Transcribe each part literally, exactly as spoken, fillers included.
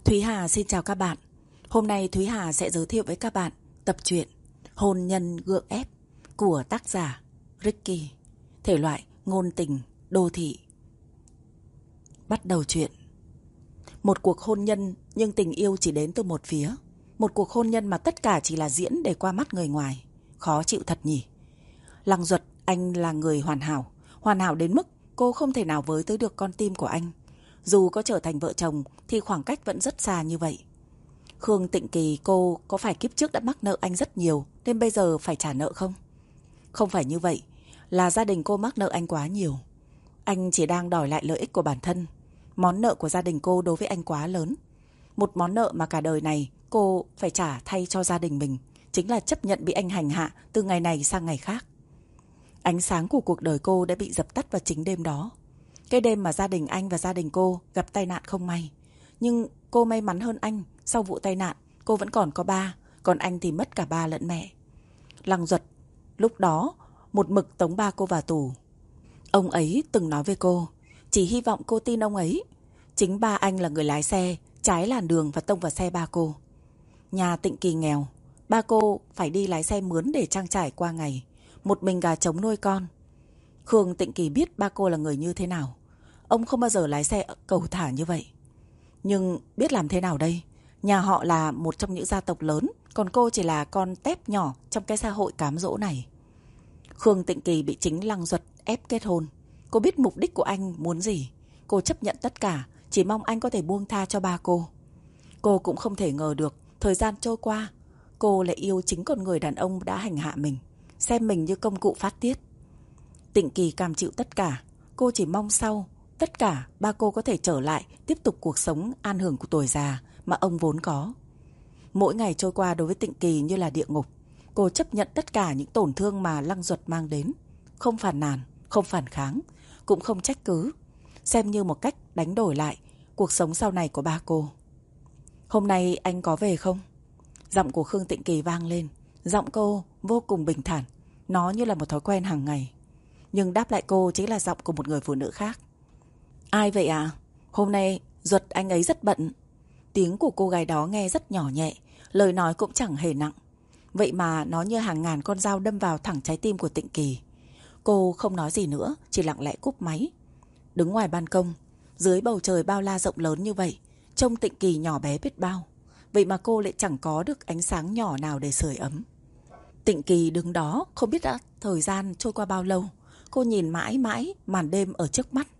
Thúy Hà xin chào các bạn. Hôm nay Thúy Hà sẽ giới thiệu với các bạn tập truyện Hôn nhân gượng ép của tác giả Ricky, thể loại ngôn tình, đô thị. Bắt đầu chuyện. Một cuộc hôn nhân nhưng tình yêu chỉ đến từ một phía. Một cuộc hôn nhân mà tất cả chỉ là diễn để qua mắt người ngoài. Khó chịu thật nhỉ. Lăng Duật, anh là người hoàn hảo. Hoàn hảo đến mức cô không thể nào với tới được con tim của anh. Dù có trở thành vợ chồng thì khoảng cách vẫn rất xa như vậy. Khương Tịnh Kỳ, cô có phải kiếp trước đã mắc nợ anh rất nhiều nên bây giờ phải trả nợ không? Không phải như vậy, là gia đình cô mắc nợ anh quá nhiều. Anh chỉ đang đòi lại lợi ích của bản thân. Món nợ của gia đình cô đối với anh quá lớn. Một món nợ mà cả đời này cô phải trả thay cho gia đình mình. Chính là chấp nhận bị anh hành hạ từ ngày này sang ngày khác. Ánh sáng của cuộc đời cô đã bị dập tắt vào chính đêm đó. Cái đêm mà gia đình anh và gia đình cô gặp tai nạn không may. Nhưng cô may mắn hơn anh. Sau vụ tai nạn cô vẫn còn có ba, còn anh thì mất cả ba lẫn mẹ. Lăng Duật lúc đó một mực tống ba cô vào tù. Ông ấy từng nói với cô, chỉ hy vọng cô tin ông ấy. Chính ba anh là người lái xe trái làn đường và tông vào xe ba cô. Nhà Tịnh Kỳ nghèo, ba cô phải đi lái xe mướn để trang trải qua ngày. Một mình gà trống nuôi con. Khương Tịnh Kỳ biết ba cô là người như thế nào. Ông không bao giờ lái xe cẩu thả như vậy. Nhưng biết làm thế nào đây? Nhà họ là một trong những gia tộc lớn, còn cô chỉ là con tép nhỏ trong cái xã hội cám dỗ này. Khương Tịnh Kỳ bị chính Lăng Duật ép kết hôn. Cô biết mục đích của anh muốn gì. Cô chấp nhận tất cả, chỉ mong anh có thể buông tha cho ba cô. Cô cũng không thể ngờ được, thời gian trôi qua, cô lại yêu chính con người đàn ông đã hành hạ mình, xem mình như công cụ phát tiết. Tịnh Kỳ cam chịu tất cả. Cô chỉ mong sau tất cả ba cô có thể trở lại, tiếp tục cuộc sống an hưởng của tuổi già mà ông vốn có. Mỗi ngày trôi qua đối với Tịnh Kỳ như là địa ngục. Cô chấp nhận tất cả những tổn thương mà Lăng Duật mang đến. Không phàn nàn, không phản kháng, cũng không trách cứ. Xem như một cách đánh đổi lại cuộc sống sau này của ba cô. Hôm nay anh có về không? Giọng của Khương Tịnh Kỳ vang lên. Giọng cô vô cùng bình thản. Nó như là một thói quen hàng ngày. Nhưng đáp lại cô chính là giọng của một người phụ nữ khác. Ai vậy à? Hôm nay Duật anh ấy rất bận. Tiếng của cô gái đó nghe rất nhỏ nhẹ, lời nói cũng chẳng hề nặng. Vậy mà nó như hàng ngàn con dao đâm vào thẳng trái tim của Tịnh Kỳ. Cô không nói gì nữa, chỉ lặng lẽ cúp máy. Đứng ngoài ban công, dưới bầu trời bao la rộng lớn như vậy, trông Tịnh Kỳ nhỏ bé biết bao. Vậy mà cô lại chẳng có được ánh sáng nhỏ nào để sưởi ấm. Tịnh Kỳ đứng đó không biết đã thời gian trôi qua bao lâu. Cô nhìn mãi mãi màn đêm ở trước mắt.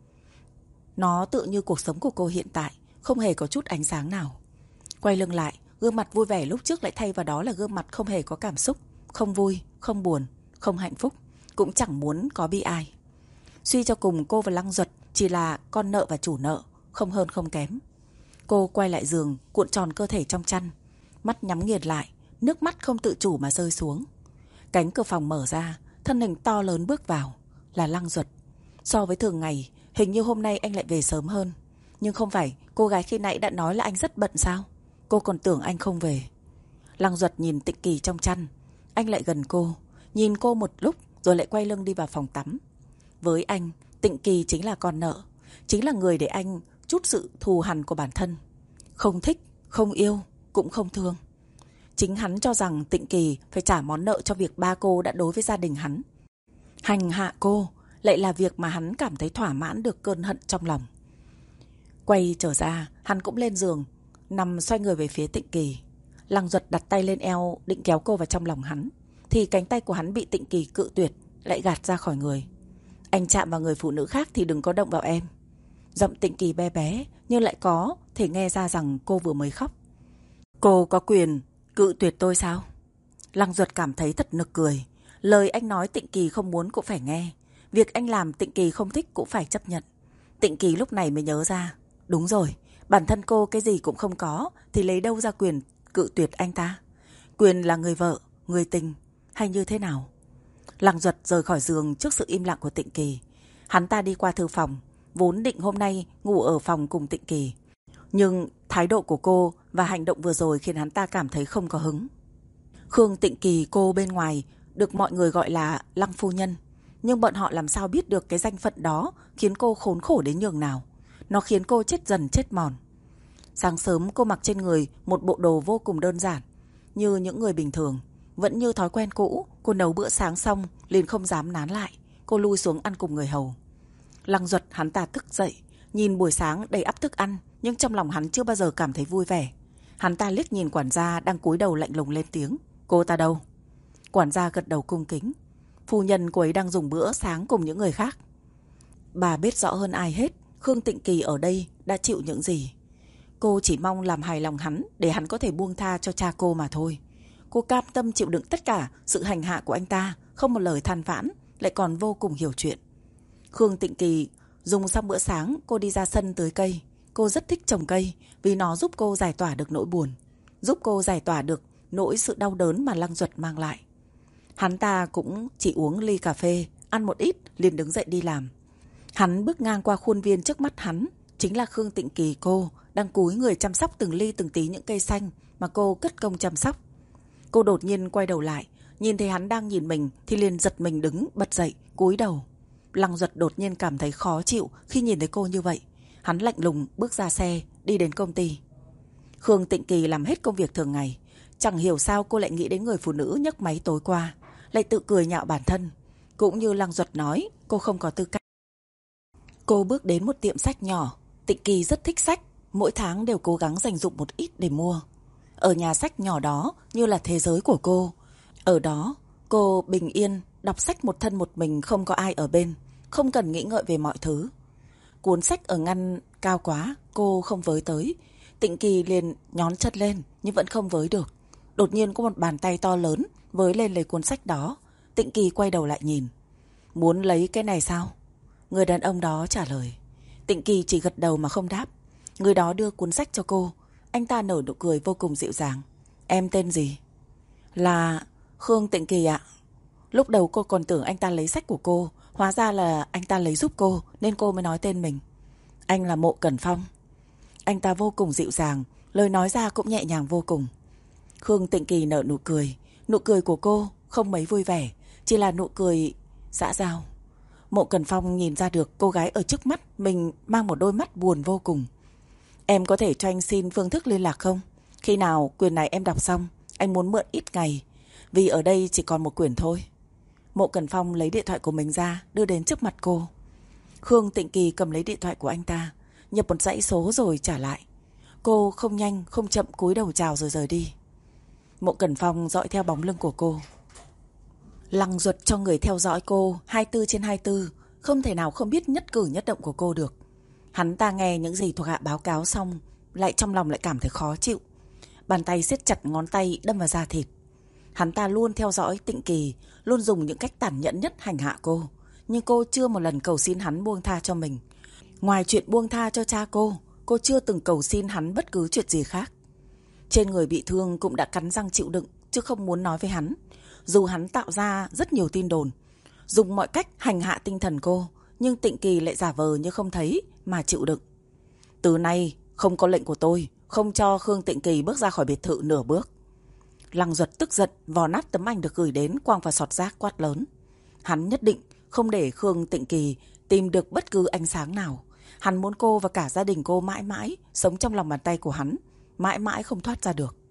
Nó tự như cuộc sống của cô hiện tại, không hề có chút ánh sáng nào. Quay lưng lại, gương mặt vui vẻ lúc trước lại thay vào đó là gương mặt không hề có cảm xúc. Không vui, không buồn, không hạnh phúc, cũng chẳng muốn có bi ai. Suy cho cùng cô và Lăng Duật chỉ là con nợ và chủ nợ, không hơn không kém. Cô quay lại giường, cuộn tròn cơ thể trong chăn, mắt nhắm nghiền lại, nước mắt không tự chủ mà rơi xuống. Cánh cửa phòng mở ra, thân hình to lớn bước vào, là Lăng Duật. So với thường ngày, hình như hôm nay anh lại về sớm hơn. Nhưng không phải cô gái khi nãy đã nói là anh rất bận sao? Cô còn tưởng anh không về. Lăng Duật nhìn Tịnh Kỳ trong chăn. Anh lại gần cô, nhìn cô một lúc rồi lại quay lưng đi vào phòng tắm. Với anh, Tịnh Kỳ chính là con nợ, chính là người để anh chút sự thù hằn của bản thân. Không thích, không yêu, cũng không thương. Chính hắn cho rằng Tịnh Kỳ phải trả món nợ cho việc ba cô đã đối với gia đình hắn. Hành hạ cô lại là việc mà hắn cảm thấy thỏa mãn được cơn hận trong lòng. Quay trở ra, hắn cũng lên giường, nằm xoay người về phía Tịnh Kỳ. Lăng Duật đặt tay lên eo định kéo cô vào trong lòng hắn, thì cánh tay của hắn bị Tịnh Kỳ cự tuyệt, lại gạt ra khỏi người. Anh chạm vào người phụ nữ khác thì đừng có động vào em. Giọng Tịnh Kỳ bé bé nhưng lại có thể nghe ra rằng cô vừa mới khóc. Cô có quyền cự tuyệt tôi sao? Lăng Duật cảm thấy thật nực cười. Lời anh nói Tịnh Kỳ không muốn cũng phải nghe. Việc anh làm Tịnh Kỳ không thích cũng phải chấp nhận. Tịnh Kỳ lúc này mới nhớ ra. Đúng rồi, bản thân cô cái gì cũng không có thì lấy đâu ra quyền cự tuyệt anh ta? Quyền là người vợ, người tình hay như thế nào? Lăng Duật rời khỏi giường trước sự im lặng của Tịnh Kỳ. Hắn ta đi qua thư phòng, vốn định hôm nay ngủ ở phòng cùng Tịnh Kỳ. Nhưng thái độ của cô và hành động vừa rồi khiến hắn ta cảm thấy không có hứng. Khương Tịnh Kỳ cô bên ngoài được mọi người gọi là Lăng phu nhân. Nhưng bọn họ làm sao biết được cái danh phận đó khiến cô khốn khổ đến nhường nào. Nó khiến cô chết dần chết mòn. Sáng sớm cô mặc trên người một bộ đồ vô cùng đơn giản, như những người bình thường. Vẫn như thói quen cũ, cô nấu bữa sáng xong liền không dám nán lại. Cô lui xuống ăn cùng người hầu. Lăng Duật hắn ta thức dậy, nhìn buổi sáng đầy ắp thức ăn, nhưng trong lòng hắn chưa bao giờ cảm thấy vui vẻ. Hắn ta liếc nhìn quản gia đang cúi đầu lạnh lùng lên tiếng. Cô ta đâu? Quản gia gật đầu cung kính. Phu nhân cô ấy đang dùng bữa sáng cùng những người khác. Bà biết rõ hơn ai hết Khương Tịnh Kỳ ở đây đã chịu những gì. Cô chỉ mong làm hài lòng hắn để hắn có thể buông tha cho cha cô mà thôi. Cô cam tâm chịu đựng tất cả sự hành hạ của anh ta, không một lời than vãn, lại còn vô cùng hiểu chuyện. Khương Tịnh Kỳ dùng xong bữa sáng, cô đi ra sân tưới cây. Cô rất thích trồng cây vì nó giúp cô giải tỏa được nỗi buồn, giúp cô giải tỏa được nỗi sự đau đớn mà Lăng Duật mang lại. Hắn ta cũng chỉ uống ly cà phê, ăn một ít liền đứng dậy đi làm. Hắn bước ngang qua khuôn viên trước mắt hắn, chính là Khương Tịnh Kỳ cô đang cúi người chăm sóc từng ly từng tí những cây xanh mà cô cất công chăm sóc. Cô đột nhiên quay đầu lại, nhìn thấy hắn đang nhìn mình thì liền giật mình đứng bật dậy, cúi đầu. Lăng Duật đột nhiên cảm thấy khó chịu khi nhìn thấy cô như vậy. Hắn lạnh lùng bước ra xe, đi đến công ty. Khương Tịnh Kỳ làm hết công việc thường ngày. Chẳng hiểu sao cô lại nghĩ đến người phụ nữ nhấc máy tối qua, lại tự cười nhạo bản thân. Cũng như Lăng Duật nói, cô không có tư cách. Cô bước đến một tiệm sách nhỏ. Tịnh Kỳ rất thích sách, mỗi tháng đều cố gắng dành dụm một ít để mua. Ở nhà sách nhỏ đó như là thế giới của cô. Ở đó, cô bình yên đọc sách một thân một mình, không có ai ở bên, không cần nghĩ ngợi về mọi thứ. Cuốn sách ở ngăn cao quá, cô không với tới. Tịnh Kỳ liền nhón chân lên nhưng vẫn không với được. Đột nhiên có một bàn tay to lớn với lên lấy cuốn sách đó. Tịnh Kỳ quay đầu lại nhìn. Muốn lấy cái này sao? Người đàn ông đó trả lời. Tịnh Kỳ chỉ gật đầu mà không đáp. Người đó đưa cuốn sách cho cô. Anh ta nở nụ cười vô cùng dịu dàng. Em tên gì? Là Khương Tịnh Kỳ ạ. Lúc đầu cô còn tưởng anh ta lấy sách của cô, hóa ra là anh ta lấy giúp cô, nên cô mới nói tên mình. Anh là Mộ Cẩn Phong. Anh ta vô cùng dịu dàng, lời nói ra cũng nhẹ nhàng vô cùng. Khương Tịnh Kỳ nở nụ cười. Nụ cười của cô không mấy vui vẻ, chỉ là nụ cười xã giao. Mộ Cẩn Phong nhìn ra được cô gái ở trước mắt mình mang một đôi mắt buồn vô cùng. Em có thể cho anh xin phương thức liên lạc không? Khi nào quyển này em đọc xong, anh muốn mượn ít ngày, vì ở đây chỉ còn một quyển thôi. Mộ Cẩn Phong lấy điện thoại của mình ra, đưa đến trước mặt cô. Khương Tịnh Kỳ cầm lấy điện thoại của anh ta, nhập một dãy số rồi trả lại. Cô không nhanh không chậm cúi đầu chào rồi rời đi. Mộ Cẩn Phong dõi theo bóng lưng của cô. Lăng Duật cho người theo dõi cô hai mươi bốn trên hai mươi bốn, không thể nào không biết nhất cử nhất động của cô được. Hắn ta nghe những gì thuộc hạ báo cáo xong, lại trong lòng lại cảm thấy khó chịu. Bàn tay siết chặt ngón tay đâm vào da thịt. Hắn ta luôn theo dõi Tịnh Kỳ, luôn dùng những cách tàn nhẫn nhất hành hạ cô. Nhưng cô chưa một lần cầu xin hắn buông tha cho mình. Ngoài chuyện buông tha cho cha cô, cô chưa từng cầu xin hắn bất cứ chuyện gì khác. Trên người bị thương cũng đã cắn răng chịu đựng, chứ không muốn nói với hắn. Dù hắn tạo ra rất nhiều tin đồn, dùng mọi cách hành hạ tinh thần cô, nhưng Tịnh Kỳ lại giả vờ như không thấy mà chịu đựng. Từ nay không có lệnh của tôi, không cho Khương Tịnh Kỳ bước ra khỏi biệt thự nửa bước. Lăng Duật tức giận vò nát tấm ảnh được gửi đến, quăng vào sọt rác quát lớn. Hắn nhất định không để Khương Tịnh Kỳ tìm được bất cứ ánh sáng nào. Hắn muốn cô và cả gia đình cô mãi mãi sống trong lòng bàn tay của hắn, mãi mãi không thoát ra được.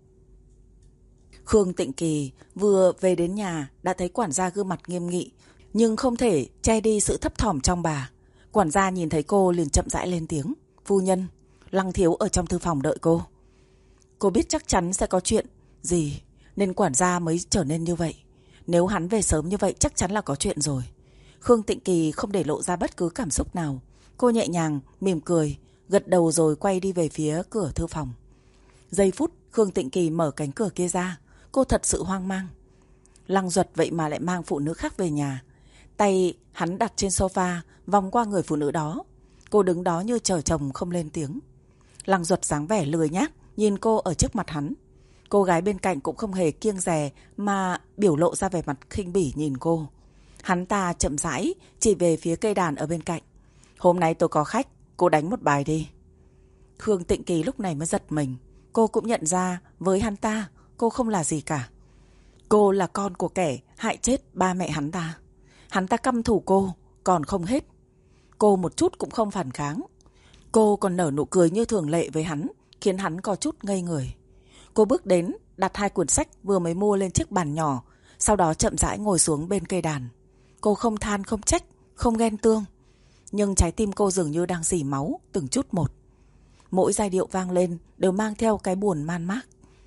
Khương Tịnh Kỳ vừa về đến nhà đã thấy quản gia gương mặt nghiêm nghị, nhưng không thể che đi sự thấp thỏm trong bà. Quản gia nhìn thấy cô liền chậm rãi lên tiếng. Phu nhân, Lăng thiếu ở trong thư phòng đợi cô. Cô biết chắc chắn sẽ có chuyện gì nên quản gia mới trở nên như vậy. Nếu hắn về sớm như vậy chắc chắn là có chuyện rồi. Khương Tịnh Kỳ không để lộ ra bất cứ cảm xúc nào. Cô nhẹ nhàng mỉm cười, gật đầu rồi quay đi về phía cửa thư phòng. Giây phút Khương Tịnh Kỳ mở cánh cửa kia ra, cô thật sự hoang mang. Lăng Duật vậy mà lại mang phụ nữ khác về nhà. Tay hắn đặt trên sofa, vòng qua người phụ nữ đó. Cô đứng đó như chờ chồng không lên tiếng. Lăng Duật dáng vẻ lười nhác nhìn cô ở trước mặt hắn. Cô gái bên cạnh cũng không hề kiêng dè mà biểu lộ ra vẻ mặt khinh bỉ nhìn cô. Hắn ta chậm rãi chỉ về phía cây đàn ở bên cạnh. Hôm nay tôi có khách, cô đánh một bài đi. Khương Tịnh Kỳ lúc này mới giật mình. Cô cũng nhận ra với hắn ta cô không là gì cả. Cô là con của kẻ hại chết ba mẹ hắn ta. Hắn ta căm thù cô còn không hết. Cô một chút cũng không phản kháng. Cô còn nở nụ cười như thường lệ với hắn, khiến hắn có chút ngây người. Cô bước đến, đặt hai quyển sách vừa mới mua lên chiếc bàn nhỏ, sau đó chậm rãi ngồi xuống bên cây đàn. Cô không than không trách, không ghen tương, nhưng trái tim cô dường như đang rỉ máu từng chút một. Mỗi giai điệu vang lên đều mang theo cái buồn man mác.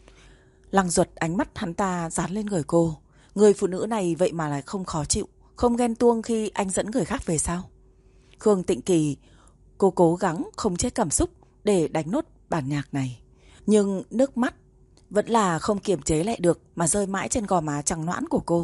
Lăng Duật ánh mắt hắn ta dán lên người cô. Người phụ nữ này vậy mà lại không khó chịu, không ghen tuông khi anh dẫn người khác về sao? Khương Tịnh Kỳ, cô cố gắng không chết cảm xúc để đánh nốt bản nhạc này. Nhưng nước mắt vẫn là không kiềm chế lại được mà rơi mãi trên gò má trắng nõn của cô.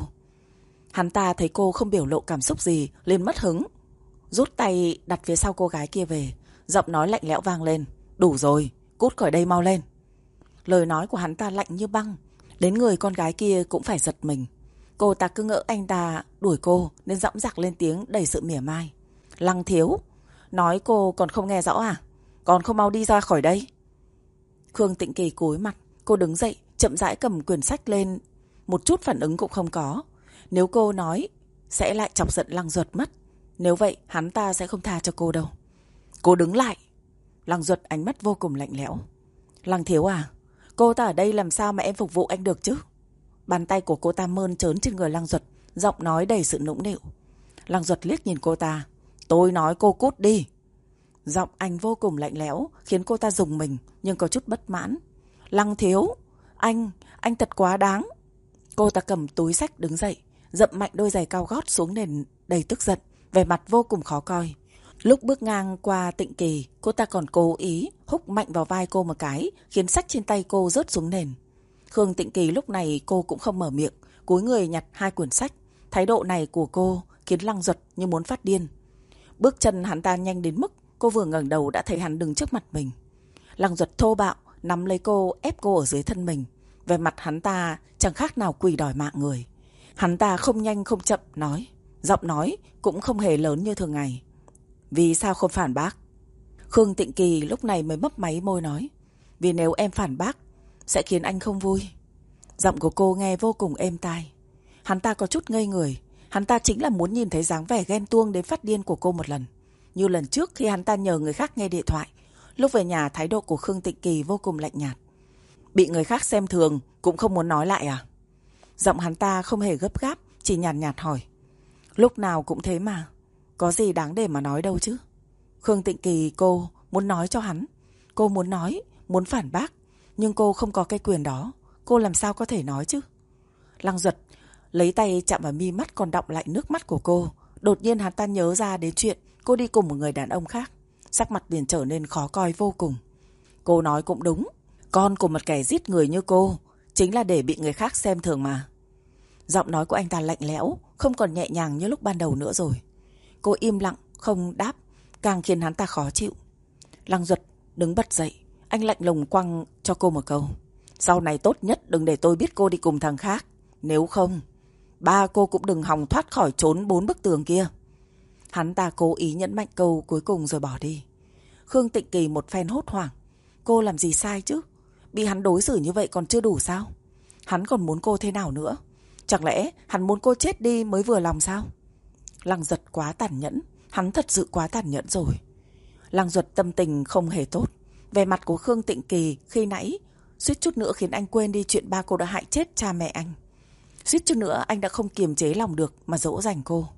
Hắn ta thấy cô không biểu lộ cảm xúc gì, liền mất hứng, rút tay đặt phía sau cô gái kia về. Giọng nói lạnh lẽo vang lên. Đủ rồi, cút khỏi đây mau lên. Lời nói của hắn ta lạnh như băng, đến người con gái kia cũng phải giật mình. Cô ta cứ ngỡ anh ta đuổi cô nên dõng dạc lên tiếng đầy sự mỉa mai. Lăng thiếu, nói cô còn không nghe rõ à? Còn không mau đi ra khỏi đây. Khương Tịnh Kỳ cúi mặt. Cô đứng dậy, chậm rãi cầm quyển sách lên. Một chút phản ứng cũng không có. Nếu cô nói sẽ lại chọc giận Lăng Duật mất. Nếu vậy hắn ta sẽ không tha cho cô đâu. Cô đứng lại. Lăng Duật ánh mắt vô cùng lạnh lẽo. Lăng thiếu à, cô ta ở đây làm sao mà em phục vụ anh được chứ? Bàn tay của cô ta mơn trớn trên người Lăng Duật, giọng nói đầy sự nũng nịu. Lăng Duật liếc nhìn cô ta. Tôi nói cô cút đi. Giọng anh vô cùng lạnh lẽo, khiến cô ta rùng mình nhưng có chút bất mãn. Lăng thiếu, anh, anh thật quá đáng. Cô ta cầm túi sách đứng dậy, dậm mạnh đôi giày cao gót xuống nền đầy tức giận, vẻ mặt vô cùng khó coi. Lúc bước ngang qua Tịnh Kỳ, cô ta còn cố ý húc mạnh vào vai cô một cái, khiến sách trên tay cô rớt xuống nền. Khương Tịnh Kỳ lúc này cô cũng không mở miệng, cúi người nhặt hai quyển sách. Thái độ này của cô khiến Lăng Duật như muốn phát điên. Bước chân hắn ta nhanh đến mức cô vừa ngẩng đầu đã thấy hắn đứng trước mặt mình. Lăng Duật thô bạo nắm lấy cô, ép cô ở dưới thân mình. Về mặt hắn ta chẳng khác nào quỳ đòi mạng người. Hắn ta không nhanh không chậm nói, giọng nói cũng không hề lớn như thường ngày. Vì sao không phản bác? Khương Tịnh Kỳ lúc này mới mấp máy môi nói, vì nếu em phản bác sẽ khiến anh không vui. Giọng của cô nghe vô cùng êm tai. Hắn ta có chút ngây người. Hắn ta chính là muốn nhìn thấy dáng vẻ ghen tuông đến phát điên của cô một lần. Như lần trước khi hắn ta nhờ người khác nghe điện thoại. Lúc về nhà thái độ của Khương Tịnh Kỳ vô cùng lạnh nhạt. Bị người khác xem thường cũng không muốn nói lại à? Giọng hắn ta không hề gấp gáp, chỉ nhàn nhạt, nhạt hỏi. Lúc nào cũng thế mà, có gì đáng để mà nói đâu chứ. Khương Tịnh Kỳ cô muốn nói cho hắn. Cô muốn nói, muốn phản bác, nhưng cô không có cái quyền đó. Cô làm sao có thể nói chứ? Lăng Duật lấy tay chạm vào mi mắt còn đọng lại nước mắt của cô. Đột nhiên hắn ta nhớ ra đến chuyện cô đi cùng một người đàn ông khác. Sắc mặt liền trở nên khó coi vô cùng. Cô nói cũng đúng, con của một kẻ giết người như cô chính là để bị người khác xem thường mà. Giọng nói của anh ta lạnh lẽo, không còn nhẹ nhàng như lúc ban đầu nữa rồi. Cô im lặng, không đáp, càng khiến hắn ta khó chịu. Lăng Duật đứng bật dậy, anh lạnh lùng quăng cho cô một câu. Sau này tốt nhất đừng để tôi biết cô đi cùng thằng khác. Nếu không, ba cô cũng đừng hòng thoát khỏi trốn bốn bức tường kia. Hắn ta cố ý nhấn mạnh câu cuối cùng rồi bỏ đi. Khương Tịnh Kỳ một phen hốt hoảng. Cô làm gì sai chứ? Bị hắn đối xử như vậy còn chưa đủ sao? Hắn còn muốn cô thế nào nữa? Chẳng lẽ hắn muốn cô chết đi mới vừa lòng sao? Lăng Duật quá tàn nhẫn. Hắn thật sự quá tàn nhẫn rồi. Lăng Duật tâm tình không hề tốt. Về mặt của Khương Tịnh Kỳ khi nãy suýt chút nữa khiến anh quên đi chuyện ba cô đã hại chết cha mẹ anh. Suýt chút nữa anh đã không kiềm chế lòng được mà dỗ dành cô.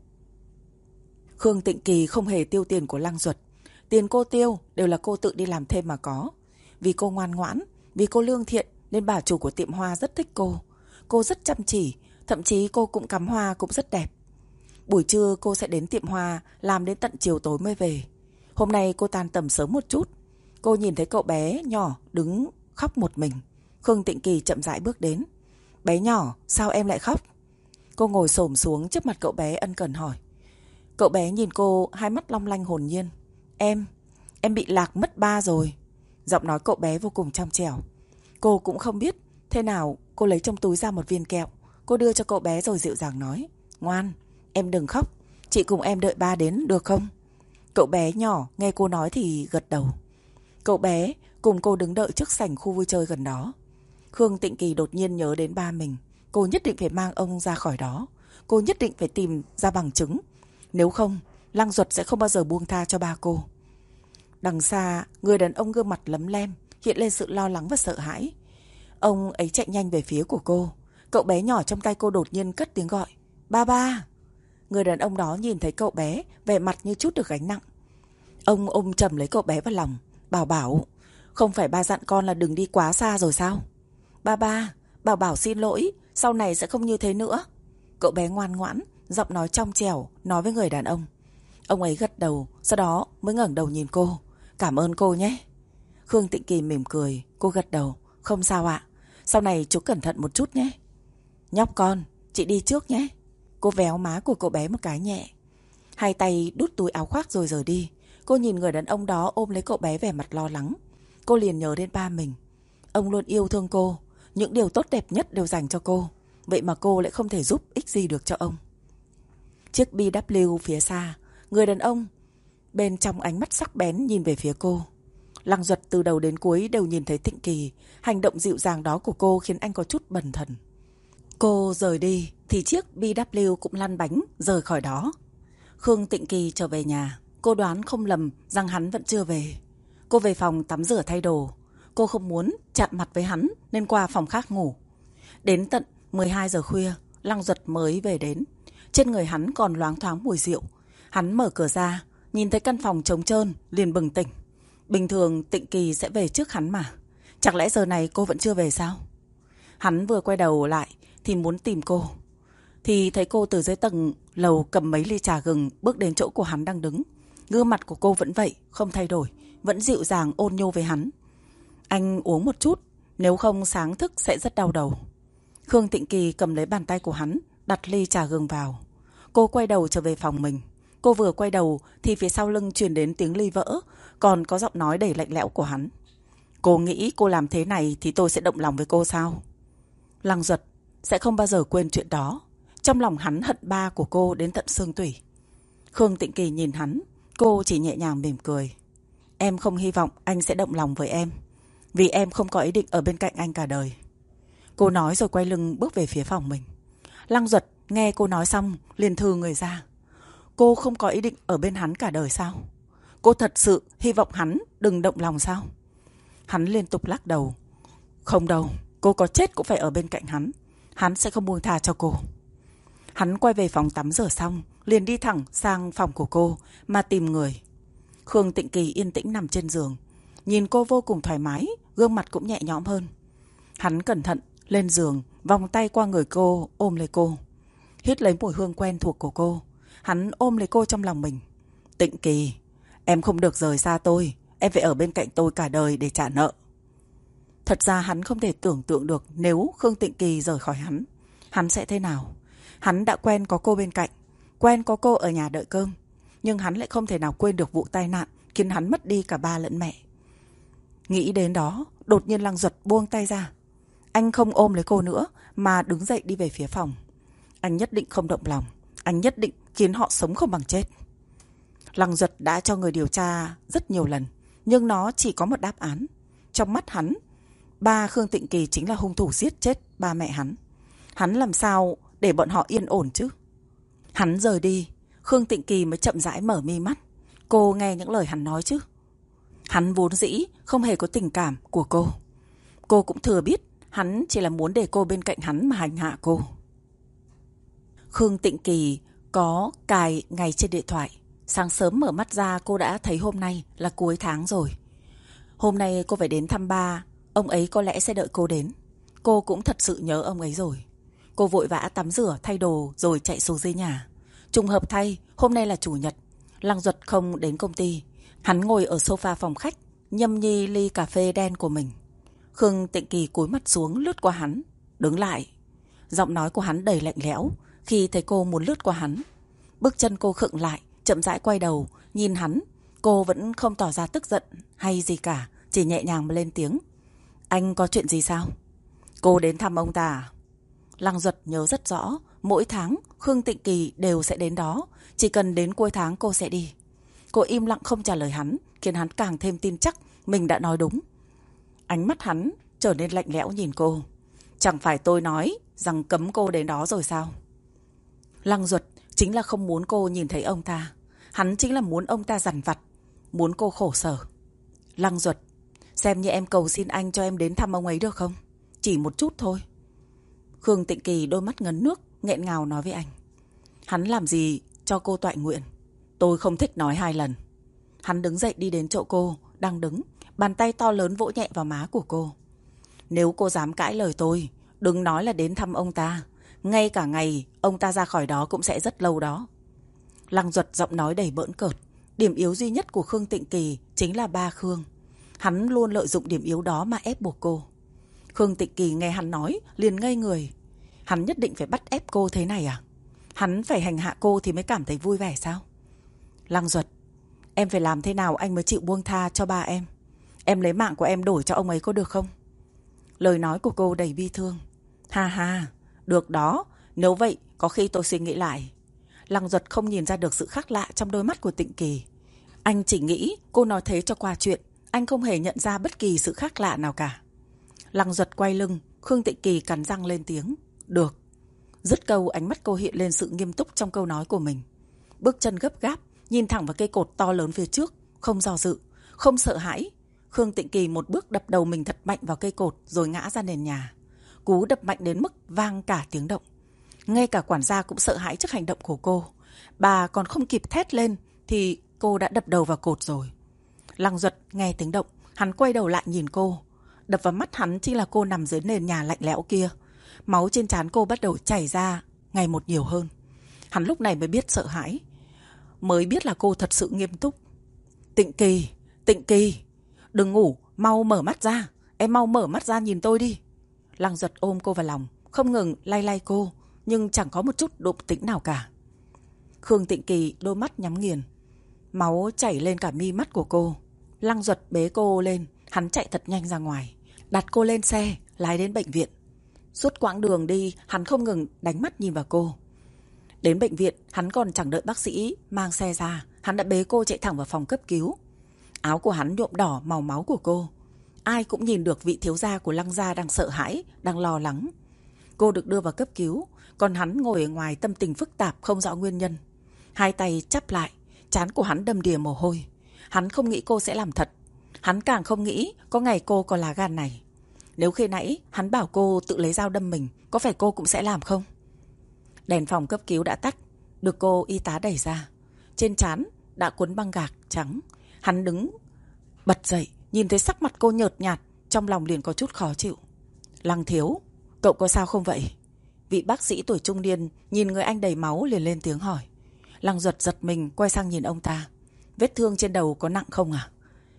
Khương Tịnh Kỳ không hề tiêu tiền của Lăng Duật. Tiền cô tiêu đều là cô tự đi làm thêm mà có. Vì cô ngoan ngoãn, vì cô lương thiện nên bà chủ của tiệm hoa rất thích cô. Cô rất chăm chỉ, thậm chí cô cũng cắm hoa cũng rất đẹp. Buổi trưa cô sẽ đến tiệm hoa làm đến tận chiều tối mới về. Hôm nay cô tan tầm sớm một chút. Cô nhìn thấy cậu bé nhỏ đứng khóc một mình. Khương Tịnh Kỳ chậm rãi bước đến. Bé nhỏ, sao em lại khóc? Cô ngồi xổm xuống trước mặt cậu bé ân cần hỏi. Cậu bé nhìn cô, hai mắt long lanh hồn nhiên. Em, em bị lạc mất ba rồi. Giọng nói cậu bé vô cùng trong trẻo. Cô cũng không biết thế nào, cô lấy trong túi ra một viên kẹo. Cô đưa cho cậu bé rồi dịu dàng nói. Ngoan, em đừng khóc, chị cùng em đợi ba đến được không? Cậu bé nhỏ nghe cô nói thì gật đầu. Cậu bé cùng cô đứng đợi trước sảnh khu vui chơi gần đó. Khương Tịnh Kỳ đột nhiên nhớ đến ba mình. Cô nhất định phải mang ông ra khỏi đó. Cô nhất định phải tìm ra bằng chứng. Nếu không, Lăng Duật sẽ không bao giờ buông tha cho ba cô. Đằng xa, người đàn ông gương mặt lấm lem, hiện lên sự lo lắng và sợ hãi. Ông ấy chạy nhanh về phía của cô. Cậu bé nhỏ trong tay cô đột nhiên cất tiếng gọi. Ba ba! Người đàn ông đó nhìn thấy cậu bé, vẻ mặt như chút được gánh nặng. Ông ôm chầm lấy cậu bé vào lòng, bảo bảo, không phải ba dặn con là đừng đi quá xa rồi sao? Ba ba, bảo bảo xin lỗi, sau này sẽ không như thế nữa. Cậu bé ngoan ngoãn, giọng nói trong trẻo, nói với người đàn ông. Ông ấy gật đầu, sau đó mới ngẩng đầu nhìn cô. Cảm ơn cô nhé. Khương Tịnh Kỳ mỉm cười, cô gật đầu. Không sao ạ, sau này chú cẩn thận một chút nhé. Nhóc con, chị đi trước nhé. Cô véo má của cậu bé một cái nhẹ. Hai tay đút túi áo khoác rồi rời đi. Cô nhìn người đàn ông đó ôm lấy cậu bé vẻ mặt lo lắng. Cô liền nhớ đến ba mình. Ông luôn yêu thương cô, những điều tốt đẹp nhất đều dành cho cô. Vậy mà cô lại không thể giúp ích gì được cho ông. Chiếc bê vê kép phía xa, người đàn ông bên trong ánh mắt sắc bén nhìn về phía cô. Lăng Duật từ đầu đến cuối đều nhìn thấy Tịnh Kỳ. Hành động dịu dàng đó của cô khiến anh có chút bần thần. Cô rời đi thì chiếc bê vê kép cũng lăn bánh rời khỏi đó. Khương Tịnh Kỳ trở về nhà. Cô đoán không lầm rằng hắn vẫn chưa về. Cô về phòng tắm rửa thay đồ. Cô không muốn chạm mặt với hắn nên qua phòng khác ngủ. Đến tận mười hai giờ khuya, Lăng Duật mới về đến. Trên người hắn còn loáng thoáng mùi rượu. Hắn mở cửa ra, nhìn thấy căn phòng trống trơn, liền bừng tỉnh. Bình thường Tịnh Kỳ sẽ về trước hắn mà. Chẳng lẽ giờ này cô vẫn chưa về sao? Hắn vừa quay đầu lại thì muốn tìm cô, thì thấy cô từ dưới tầng lầu cầm mấy ly trà gừng bước đến chỗ của hắn đang đứng. Gương mặt của cô vẫn vậy, không thay đổi, vẫn dịu dàng ôn nhô với hắn. Anh uống một chút, nếu không sáng thức sẽ rất đau đầu. Khương Tịnh Kỳ cầm lấy bàn tay của hắn, đặt ly trà gừng vào. Cô quay đầu trở về phòng mình. Cô vừa quay đầu thì phía sau lưng truyền đến tiếng ly vỡ, còn có giọng nói đầy lạnh lẽo của hắn. Cô nghĩ cô làm thế này thì tôi sẽ động lòng với cô sao? Lăng Duật sẽ không bao giờ quên chuyện đó. Trong lòng hắn hận ba của cô đến tận xương tủy. Khương Tịnh Kỳ nhìn hắn, cô chỉ nhẹ nhàng mỉm cười. Em không hy vọng anh sẽ động lòng với em, vì em không có ý định ở bên cạnh anh cả đời. Cô nói rồi quay lưng bước về phía phòng mình. Lăng Duật nghe cô nói xong liền thư người ra. Cô không có ý định ở bên hắn cả đời sao? Cô thật sự hy vọng hắn đừng động lòng sao? Hắn liên tục lắc đầu. Không đâu, cô có chết cũng phải ở bên cạnh hắn. Hắn sẽ không buông tha cho cô. Hắn quay về phòng tắm rửa xong, liền đi thẳng sang phòng của cô mà tìm người. Khương Tịnh Kỳ yên tĩnh nằm trên giường, nhìn cô vô cùng thoải mái, gương mặt cũng nhẹ nhõm hơn. Hắn cẩn thận lên giường, vòng tay qua người cô, ôm lấy cô, hít lấy mùi hương quen thuộc của cô. Hắn ôm lấy cô trong lòng mình. Tịnh Kỳ, em không được rời xa tôi, em phải ở bên cạnh tôi cả đời để trả nợ. Thật ra hắn không thể tưởng tượng được nếu Khương Tịnh Kỳ rời khỏi hắn, hắn sẽ thế nào. Hắn đã quen có cô bên cạnh, quen có cô ở nhà đợi cơm, nhưng hắn lại không thể nào quên được vụ tai nạn khiến hắn mất đi cả ba lẫn mẹ. Nghĩ đến đó, đột nhiên Lăng Duật buông tay ra. Anh không ôm lấy cô nữa mà đứng dậy đi về phía phòng. Anh nhất định không động lòng, anh nhất định khiến họ sống không bằng chết. Lăng Duật đã cho người điều tra rất nhiều lần, nhưng nó chỉ có một đáp án. Trong mắt hắn, ba Khương Tịnh Kỳ chính là hung thủ giết chết ba mẹ hắn. Hắn làm sao để bọn họ yên ổn chứ? Hắn rời đi, Khương Tịnh Kỳ mới chậm rãi mở mi mắt. Cô nghe những lời hắn nói chứ? Hắn vốn dĩ không hề có tình cảm của cô. Cô cũng thừa biết hắn chỉ là muốn để cô bên cạnh hắn mà hành hạ cô. Khương Tịnh Kỳ có cài ngày trên điện thoại. Sáng sớm mở mắt ra cô đã thấy hôm nay là cuối tháng rồi. Hôm nay cô phải đến thăm ba, ông ấy có lẽ sẽ đợi cô đến. Cô cũng thật sự nhớ ông ấy rồi. Cô vội vã tắm rửa, thay đồ rồi chạy xuống dưới nhà. Trùng hợp thay, hôm nay là chủ nhật. Lăng Duật không đến công ty. Hắn ngồi ở sofa phòng khách, nhâm nhi ly cà phê đen của mình. Khương Tịnh Kỳ cúi mặt xuống lướt qua hắn, đứng lại. Giọng nói của hắn đầy lạnh lẽo khi thấy cô muốn lướt qua hắn. Bước chân cô khựng lại, chậm rãi quay đầu, nhìn hắn. Cô vẫn không tỏ ra tức giận hay gì cả, chỉ nhẹ nhàng mà lên tiếng. Anh có chuyện gì sao? Cô đến thăm ông ta à? Lăng Duật nhớ rất rõ, mỗi tháng Khương Tịnh Kỳ đều sẽ đến đó, chỉ cần đến cuối tháng cô sẽ đi. Cô im lặng không trả lời hắn, khiến hắn càng thêm tin chắc mình đã nói đúng. Ánh mắt hắn trở nên lạnh lẽo nhìn cô. Chẳng phải tôi nói rằng cấm cô đến đó rồi sao? Lăng Duật chính là không muốn cô nhìn thấy ông ta. Hắn chính là muốn ông ta dằn vặt, muốn cô khổ sở. Lăng Duật, Xem như em cầu xin anh cho em đến thăm ông ấy được không? Chỉ một chút thôi. Khương Tịnh Kỳ đôi mắt ngấn nước, nghẹn ngào nói với anh. Hắn làm gì cho cô toại nguyện? Tôi không thích nói hai lần. Hắn đứng dậy đi đến chỗ cô đang đứng, bàn tay to lớn vỗ nhẹ vào má của cô. Nếu cô dám cãi lời tôi, đừng nói là đến thăm ông ta. Ngay cả ngày ông ta ra khỏi đó cũng sẽ rất lâu đó. Lăng Duật giọng nói đầy bỡn cợt. Điểm yếu duy nhất của Khương Tịnh Kỳ chính là ba Khương. Hắn luôn lợi dụng điểm yếu đó mà ép buộc cô. Khương Tịnh Kỳ nghe hắn nói liền ngây người. Hắn nhất định phải bắt ép cô thế này à? Hắn phải hành hạ cô thì mới cảm thấy vui vẻ sao? Lăng Duật, em phải làm thế nào anh mới chịu buông tha cho ba em? Em lấy mạng của em đổi cho ông ấy có được không? Lời nói của cô đầy bi thương. Ha ha, được đó, nếu vậy có khi tôi suy nghĩ lại. Lăng Duật không nhìn ra được sự khác lạ trong đôi mắt của Tịnh Kỳ. Anh chỉ nghĩ cô nói thế cho qua chuyện. Anh không hề nhận ra bất kỳ sự khác lạ nào cả. Lăng Duật quay lưng, Khương Tịnh Kỳ cắn răng lên tiếng. Được. Dứt câu, ánh mắt cô hiện lên sự nghiêm túc trong câu nói của mình. Bước chân gấp gáp, nhìn thẳng vào cây cột to lớn phía trước, không do dự, không sợ hãi. Khương Tịnh Kỳ một bước đập đầu mình thật mạnh vào cây cột rồi ngã ra nền nhà. Cú đập mạnh đến mức vang cả tiếng động. Ngay cả quản gia cũng sợ hãi trước hành động của cô. Bà còn không kịp thét lên thì cô đã đập đầu vào cột rồi. Lăng Duật nghe tiếng động, hắn quay đầu lại nhìn cô. Đập vào mắt hắn chính là cô nằm dưới nền nhà lạnh lẽo kia. Máu trên trán cô bắt đầu chảy ra ngày một nhiều hơn. Hắn lúc này mới biết sợ hãi, mới biết là cô thật sự nghiêm túc. Tịnh Kỳ, Tịnh Kỳ, đừng ngủ, mau mở mắt ra. Em mau mở mắt ra nhìn tôi đi. Lăng Duật ôm cô vào lòng, không ngừng lay lay cô, nhưng chẳng có một chút động tĩnh nào cả. Khương Tịnh Kỳ đôi mắt nhắm nghiền, máu chảy lên cả mi mắt của cô. Lăng Duật bế cô lên, hắn chạy thật nhanh ra ngoài, đặt cô lên xe, lái đến bệnh viện. Suốt quãng đường đi, hắn không ngừng đánh mắt nhìn vào cô. Đến bệnh viện, hắn còn chẳng đợi bác sĩ mang xe ra, hắn đã bế cô chạy thẳng vào phòng cấp cứu. Áo của hắn nhuộm đỏ màu máu của cô. Ai cũng nhìn được vị thiếu gia của Lăng gia đang sợ hãi, đang lo lắng. Cô được đưa vào cấp cứu, còn hắn ngồi ở ngoài tâm tình phức tạp không rõ nguyên nhân. Hai tay chắp lại, trán của hắn đầm đìa mồ hôi. Hắn không nghĩ cô sẽ làm thật. Hắn càng không nghĩ có ngày cô còn lá gan này. Nếu khi nãy hắn bảo cô tự lấy dao đâm mình, có phải cô cũng sẽ làm không? Đèn phòng cấp cứu đã tắt, được cô y tá đẩy ra. Trên trán đã cuốn băng gạc trắng. Hắn đứng bật dậy, nhìn thấy sắc mặt cô nhợt nhạt, trong lòng liền có chút khó chịu. Lăng thiếu, cậu có sao không vậy? Vị bác sĩ tuổi trung niên nhìn người anh đầy máu liền lên tiếng hỏi. Lăng Duật giật mình quay sang nhìn ông ta. Vết thương trên đầu có nặng không à?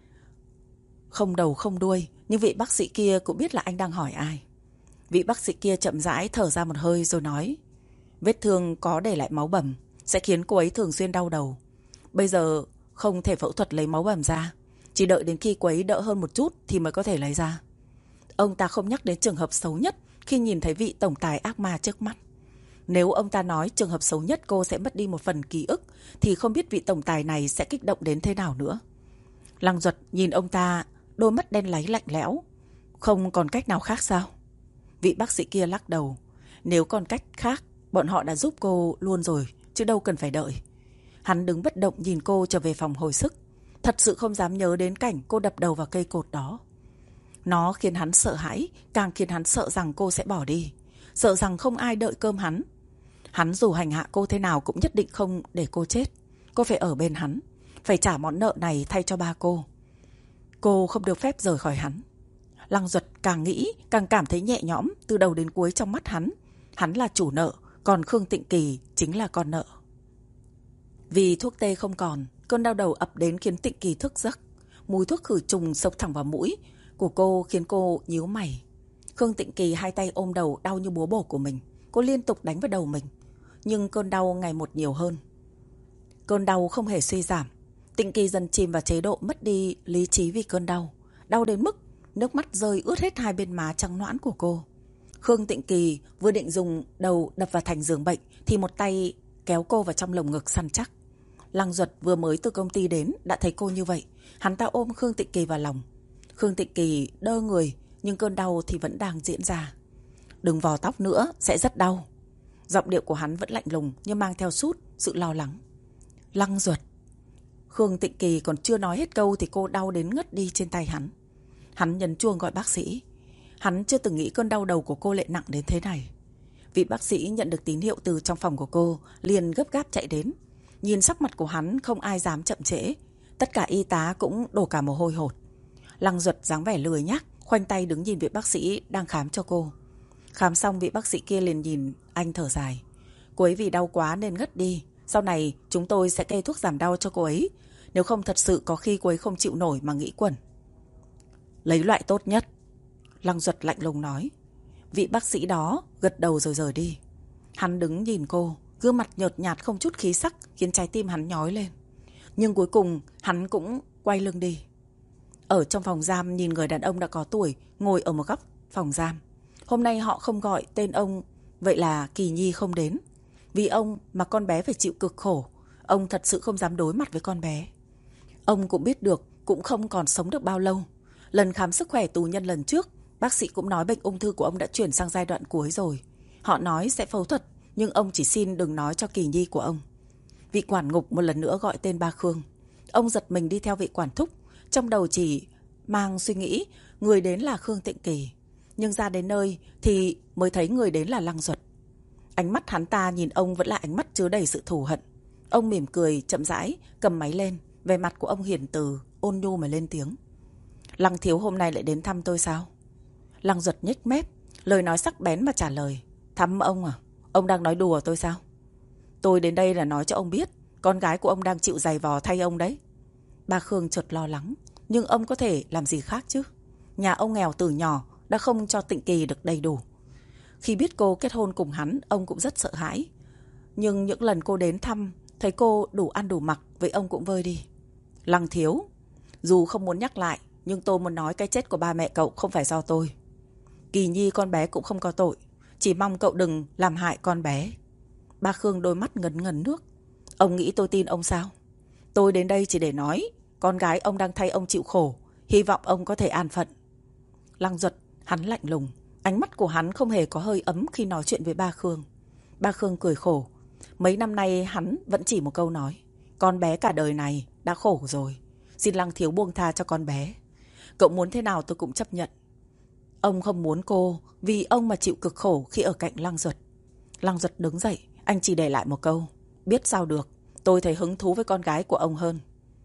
Không đầu không đuôi, nhưng vị bác sĩ kia cũng biết là anh đang hỏi ai. Vị bác sĩ kia chậm rãi thở ra một hơi rồi nói. Vết thương có để lại máu bầm, sẽ khiến cô ấy thường xuyên đau đầu. Bây giờ không thể phẫu thuật lấy máu bầm ra, chỉ đợi đến khi cô ấy đỡ hơn một chút thì mới có thể lấy ra. Ông ta không nhắc đến trường hợp xấu nhất khi nhìn thấy vị tổng tài ác ma trước mắt. Nếu ông ta nói trường hợp xấu nhất cô sẽ mất đi một phần ký ức, thì không biết vị tổng tài này sẽ kích động đến thế nào nữa. Lăng Duật nhìn ông ta, đôi mắt đen láy lạnh lẽo. Không còn cách nào khác sao? Vị bác sĩ kia lắc đầu. Nếu còn cách khác, bọn họ đã giúp cô luôn rồi, chứ đâu cần phải đợi. Hắn đứng bất động nhìn cô trở về phòng hồi sức. Thật sự không dám nhớ đến cảnh cô đập đầu vào cây cột đó. Nó khiến hắn sợ hãi, càng khiến hắn sợ rằng cô sẽ bỏ đi. Sợ rằng không ai đợi cơm hắn. Hắn dù hành hạ cô thế nào cũng nhất định không để cô chết. Cô phải ở bên hắn, phải trả món nợ này thay cho ba cô. Cô không được phép rời khỏi hắn. Lăng Duật càng nghĩ càng cảm thấy nhẹ nhõm. Từ đầu đến cuối trong mắt hắn, hắn là chủ nợ, còn Khương Tịnh Kỳ chính là con nợ. Vì thuốc tê không còn, cơn đau đầu ập đến khiến Tịnh Kỳ thức giấc. Mùi thuốc khử trùng xộc thẳng vào mũi của cô khiến cô nhíu mày. Khương Tịnh Kỳ hai tay ôm đầu đau như búa bổ của mình. Cô liên tục đánh vào đầu mình, nhưng cơn đau ngày một nhiều hơn. Cơn đau không hề suy giảm. Tịnh Kỳ dần chìm vào chế độ mất đi lý trí vì cơn đau. Đau đến mức nước mắt rơi ướt hết hai bên má trắng nõn của cô. Khương Tịnh Kỳ vừa định dùng đầu đập vào thành giường bệnh thì một tay kéo cô vào trong lồng ngực săn chắc. Lăng Duật vừa mới từ công ty đến đã thấy cô như vậy. Hắn ta ôm Khương Tịnh Kỳ vào lòng. Khương Tịnh Kỳ đơ người, nhưng cơn đau thì vẫn đang diễn ra. Đừng vò tóc nữa, sẽ rất đau. Giọng điệu của hắn vẫn lạnh lùng nhưng mang theo sút sự lo lắng. Lăng Duật. Khương Tịnh Kỳ còn chưa nói hết câu thì cô đau đến ngất đi trên tay hắn. Hắn nhấn chuông gọi bác sĩ. Hắn chưa từng nghĩ cơn đau đầu của cô lại nặng đến thế này. Vị bác sĩ nhận được tín hiệu từ trong phòng của cô, liền gấp gáp chạy đến. Nhìn sắc mặt của hắn không ai dám chậm trễ. Tất cả y tá cũng đổ cả mồ hôi hột. Lăng Duật dáng vẻ lười nhác, khoanh tay đứng nhìn vị bác sĩ đang khám cho cô. Khám xong vị bác sĩ kia liền nhìn anh thở dài. Cô ấy vì đau quá nên ngất đi. Sau này chúng tôi sẽ kê thuốc giảm đau cho cô ấy. Nếu không thật sự có khi cô ấy không chịu nổi mà nghĩ quẩn. Lấy loại tốt nhất. Lăng Duật lạnh lùng nói. Vị bác sĩ đó gật đầu rồi rời đi. Hắn đứng nhìn cô, gương mặt nhợt nhạt không chút khí sắc, khiến trái tim hắn nhói lên. Nhưng cuối cùng hắn cũng quay lưng đi. Ở trong phòng giam nhìn người đàn ông đã có tuổi ngồi ở một góc phòng giam. Hôm nay họ không gọi tên ông, vậy là Kỳ Nhi không đến. Vì ông mà con bé phải chịu cực khổ. Ông thật sự không dám đối mặt với con bé. Ông cũng biết được cũng không còn sống được bao lâu. Lần khám sức khỏe tù nhân lần trước, bác sĩ cũng nói bệnh ung thư của ông đã chuyển sang giai đoạn cuối rồi. Họ nói sẽ phẫu thuật, nhưng ông chỉ xin đừng nói cho Kỳ Nhi của ông. Vị quản ngục một lần nữa gọi tên ba Khương. Ông giật mình đi theo vị quản thúc. Trong đầu chỉ mang suy nghĩ người đến là Khương Tịnh Kỳ. Nhưng ra đến nơi thì mới thấy người đến là Lăng Duật. Ánh mắt hắn ta nhìn ông vẫn là ánh mắt chứa đầy sự thù hận. Ông mỉm cười chậm rãi cầm máy lên. Về mặt của ông hiền từ ôn nhu mà lên tiếng. Lăng thiếu hôm nay lại đến thăm tôi sao? Lăng Duật nhếch mép, lời nói sắc bén mà trả lời. Thăm ông à? Ông đang nói đùa tôi sao? Tôi đến đây là nói cho ông biết con gái của ông đang chịu giày vò thay ông đấy. Ba Khương chợt lo lắng. Nhưng ông có thể làm gì khác chứ? Nhà ông nghèo từ nhỏ đã không cho Tịnh Kỳ được đầy đủ. Khi biết cô kết hôn cùng hắn, ông cũng rất sợ hãi. Nhưng những lần cô đến thăm, thấy cô đủ ăn đủ mặc, vậy ông cũng vơi đi. Lăng thiếu, dù không muốn nhắc lại, nhưng tôi muốn nói cái chết của ba mẹ cậu không phải do tôi. Kỳ Nhi con bé cũng không có tội. Chỉ mong cậu đừng làm hại con bé. Ba Khương đôi mắt ngấn ngấn nước. Ông nghĩ tôi tin ông sao? Tôi đến đây chỉ để nói con gái ông đang thay ông chịu khổ. Hy vọng ông có thể an phận. Lăng Duật, hắn lạnh lùng. Ánh mắt của hắn không hề có hơi ấm khi nói chuyện với ba Khương. Ba Khương cười khổ. Mấy năm nay hắn vẫn chỉ một câu nói. Con bé cả đời này đã khổ rồi. Xin Lăng thiếu buông tha cho con bé. Cậu muốn thế nào tôi cũng chấp nhận. Ông không muốn cô vì ông mà chịu cực khổ khi ở cạnh Lăng Duật. Lăng Duật đứng dậy. Anh chỉ để lại một câu. Biết sao được. Tôi thấy hứng thú với con gái của ông hơn.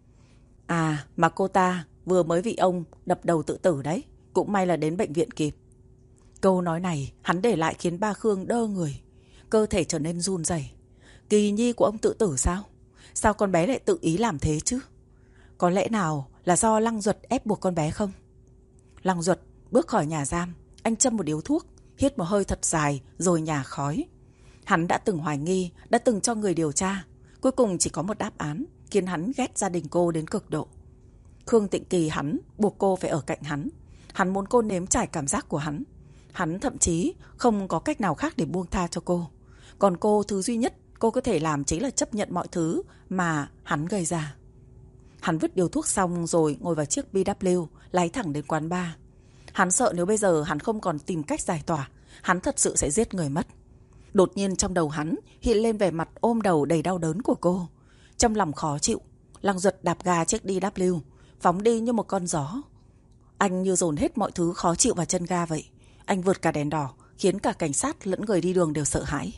À mà cô ta vừa mới bị ông đập đầu tự tử đấy. Cũng may là đến bệnh viện kịp. Câu nói này hắn để lại khiến ba Khương đơ người. Cơ thể trở nên run rẩy. Kỳ Nhi của ông tự tử sao? Sao con bé lại tự ý làm thế chứ? Có lẽ nào là do Lăng Duật ép buộc con bé không? Lăng Duật bước khỏi nhà giam. Anh châm một điếu thuốc, hít một hơi thật dài rồi nhả khói. Hắn đã từng hoài nghi, đã từng cho người điều tra. Cuối cùng chỉ có một đáp án khiến hắn ghét gia đình cô đến cực độ. Khương Tịnh Kỳ hắn buộc cô phải ở cạnh hắn. Hắn muốn cô nếm trải cảm giác của hắn. Hắn thậm chí không có cách nào khác để buông tha cho cô. Còn cô, thứ duy nhất cô có thể làm chính là chấp nhận mọi thứ mà hắn gây ra. Hắn vứt điếu thuốc xong rồi ngồi vào chiếc bê vê lái thẳng đến quán bar. Hắn sợ nếu bây giờ hắn không còn tìm cách giải tỏa, hắn thật sự sẽ giết người mất. Đột nhiên trong đầu hắn hiện lên vẻ mặt ôm đầu đầy đau đớn của cô. Trong lòng khó chịu, Lăng Duật đạp ga chiếc đê vê, phóng đi như một con gió. Anh như dồn hết mọi thứ khó chịu vào chân ga vậy. Anh vượt cả đèn đỏ, khiến cả cảnh sát lẫn người đi đường đều sợ hãi.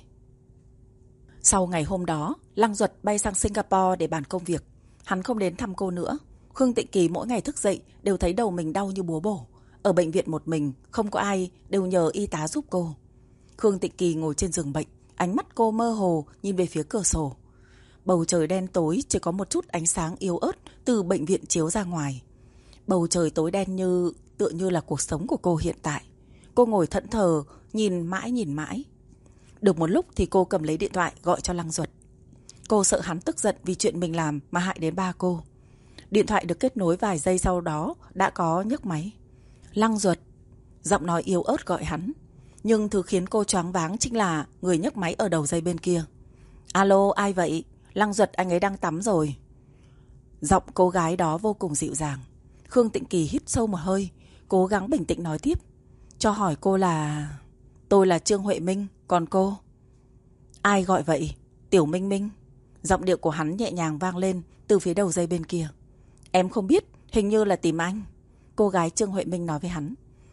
Sau ngày hôm đó, Lăng Duật bay sang Singapore để bàn công việc. Hắn không đến thăm cô nữa. Khương Tịnh Kỳ mỗi ngày thức dậy đều thấy đầu mình đau như búa bổ. Ở bệnh viện một mình, không có ai, đều nhờ y tá giúp cô. Khương Tịnh Kỳ ngồi trên giường bệnh, ánh mắt cô mơ hồ nhìn về phía cửa sổ. Bầu trời đen tối, chỉ có một chút ánh sáng yếu ớt từ bệnh viện chiếu ra ngoài. Bầu trời tối đen như tựa như là cuộc sống của cô hiện tại. Cô ngồi thẫn thờ, nhìn mãi nhìn mãi. Được một lúc thì cô cầm lấy điện thoại gọi cho Lăng Duật. Cô sợ hắn tức giận vì chuyện mình làm mà hại đến ba cô. Điện thoại được kết nối vài giây sau đó đã có nhấc máy. Lăng Duật, giọng nói yếu ớt gọi hắn. Nhưng thứ khiến cô choáng váng chính là người nhấc máy ở đầu dây bên kia. Alo, ai vậy? Lăng Duật, anh ấy đang tắm rồi. Giọng cô gái đó vô cùng dịu dàng. Khương Tịnh Kỳ hít sâu một hơi, cố gắng bình tĩnh nói tiếp. Cho hỏi cô là... Tôi là Trương Huệ Minh, còn cô? Ai gọi vậy? Tiểu Minh Minh. Giọng điệu của hắn nhẹ nhàng vang lên từ phía đầu dây bên kia. Em không biết, hình như là tìm anh. cô gái Trương Huệ Minh nói với hắn.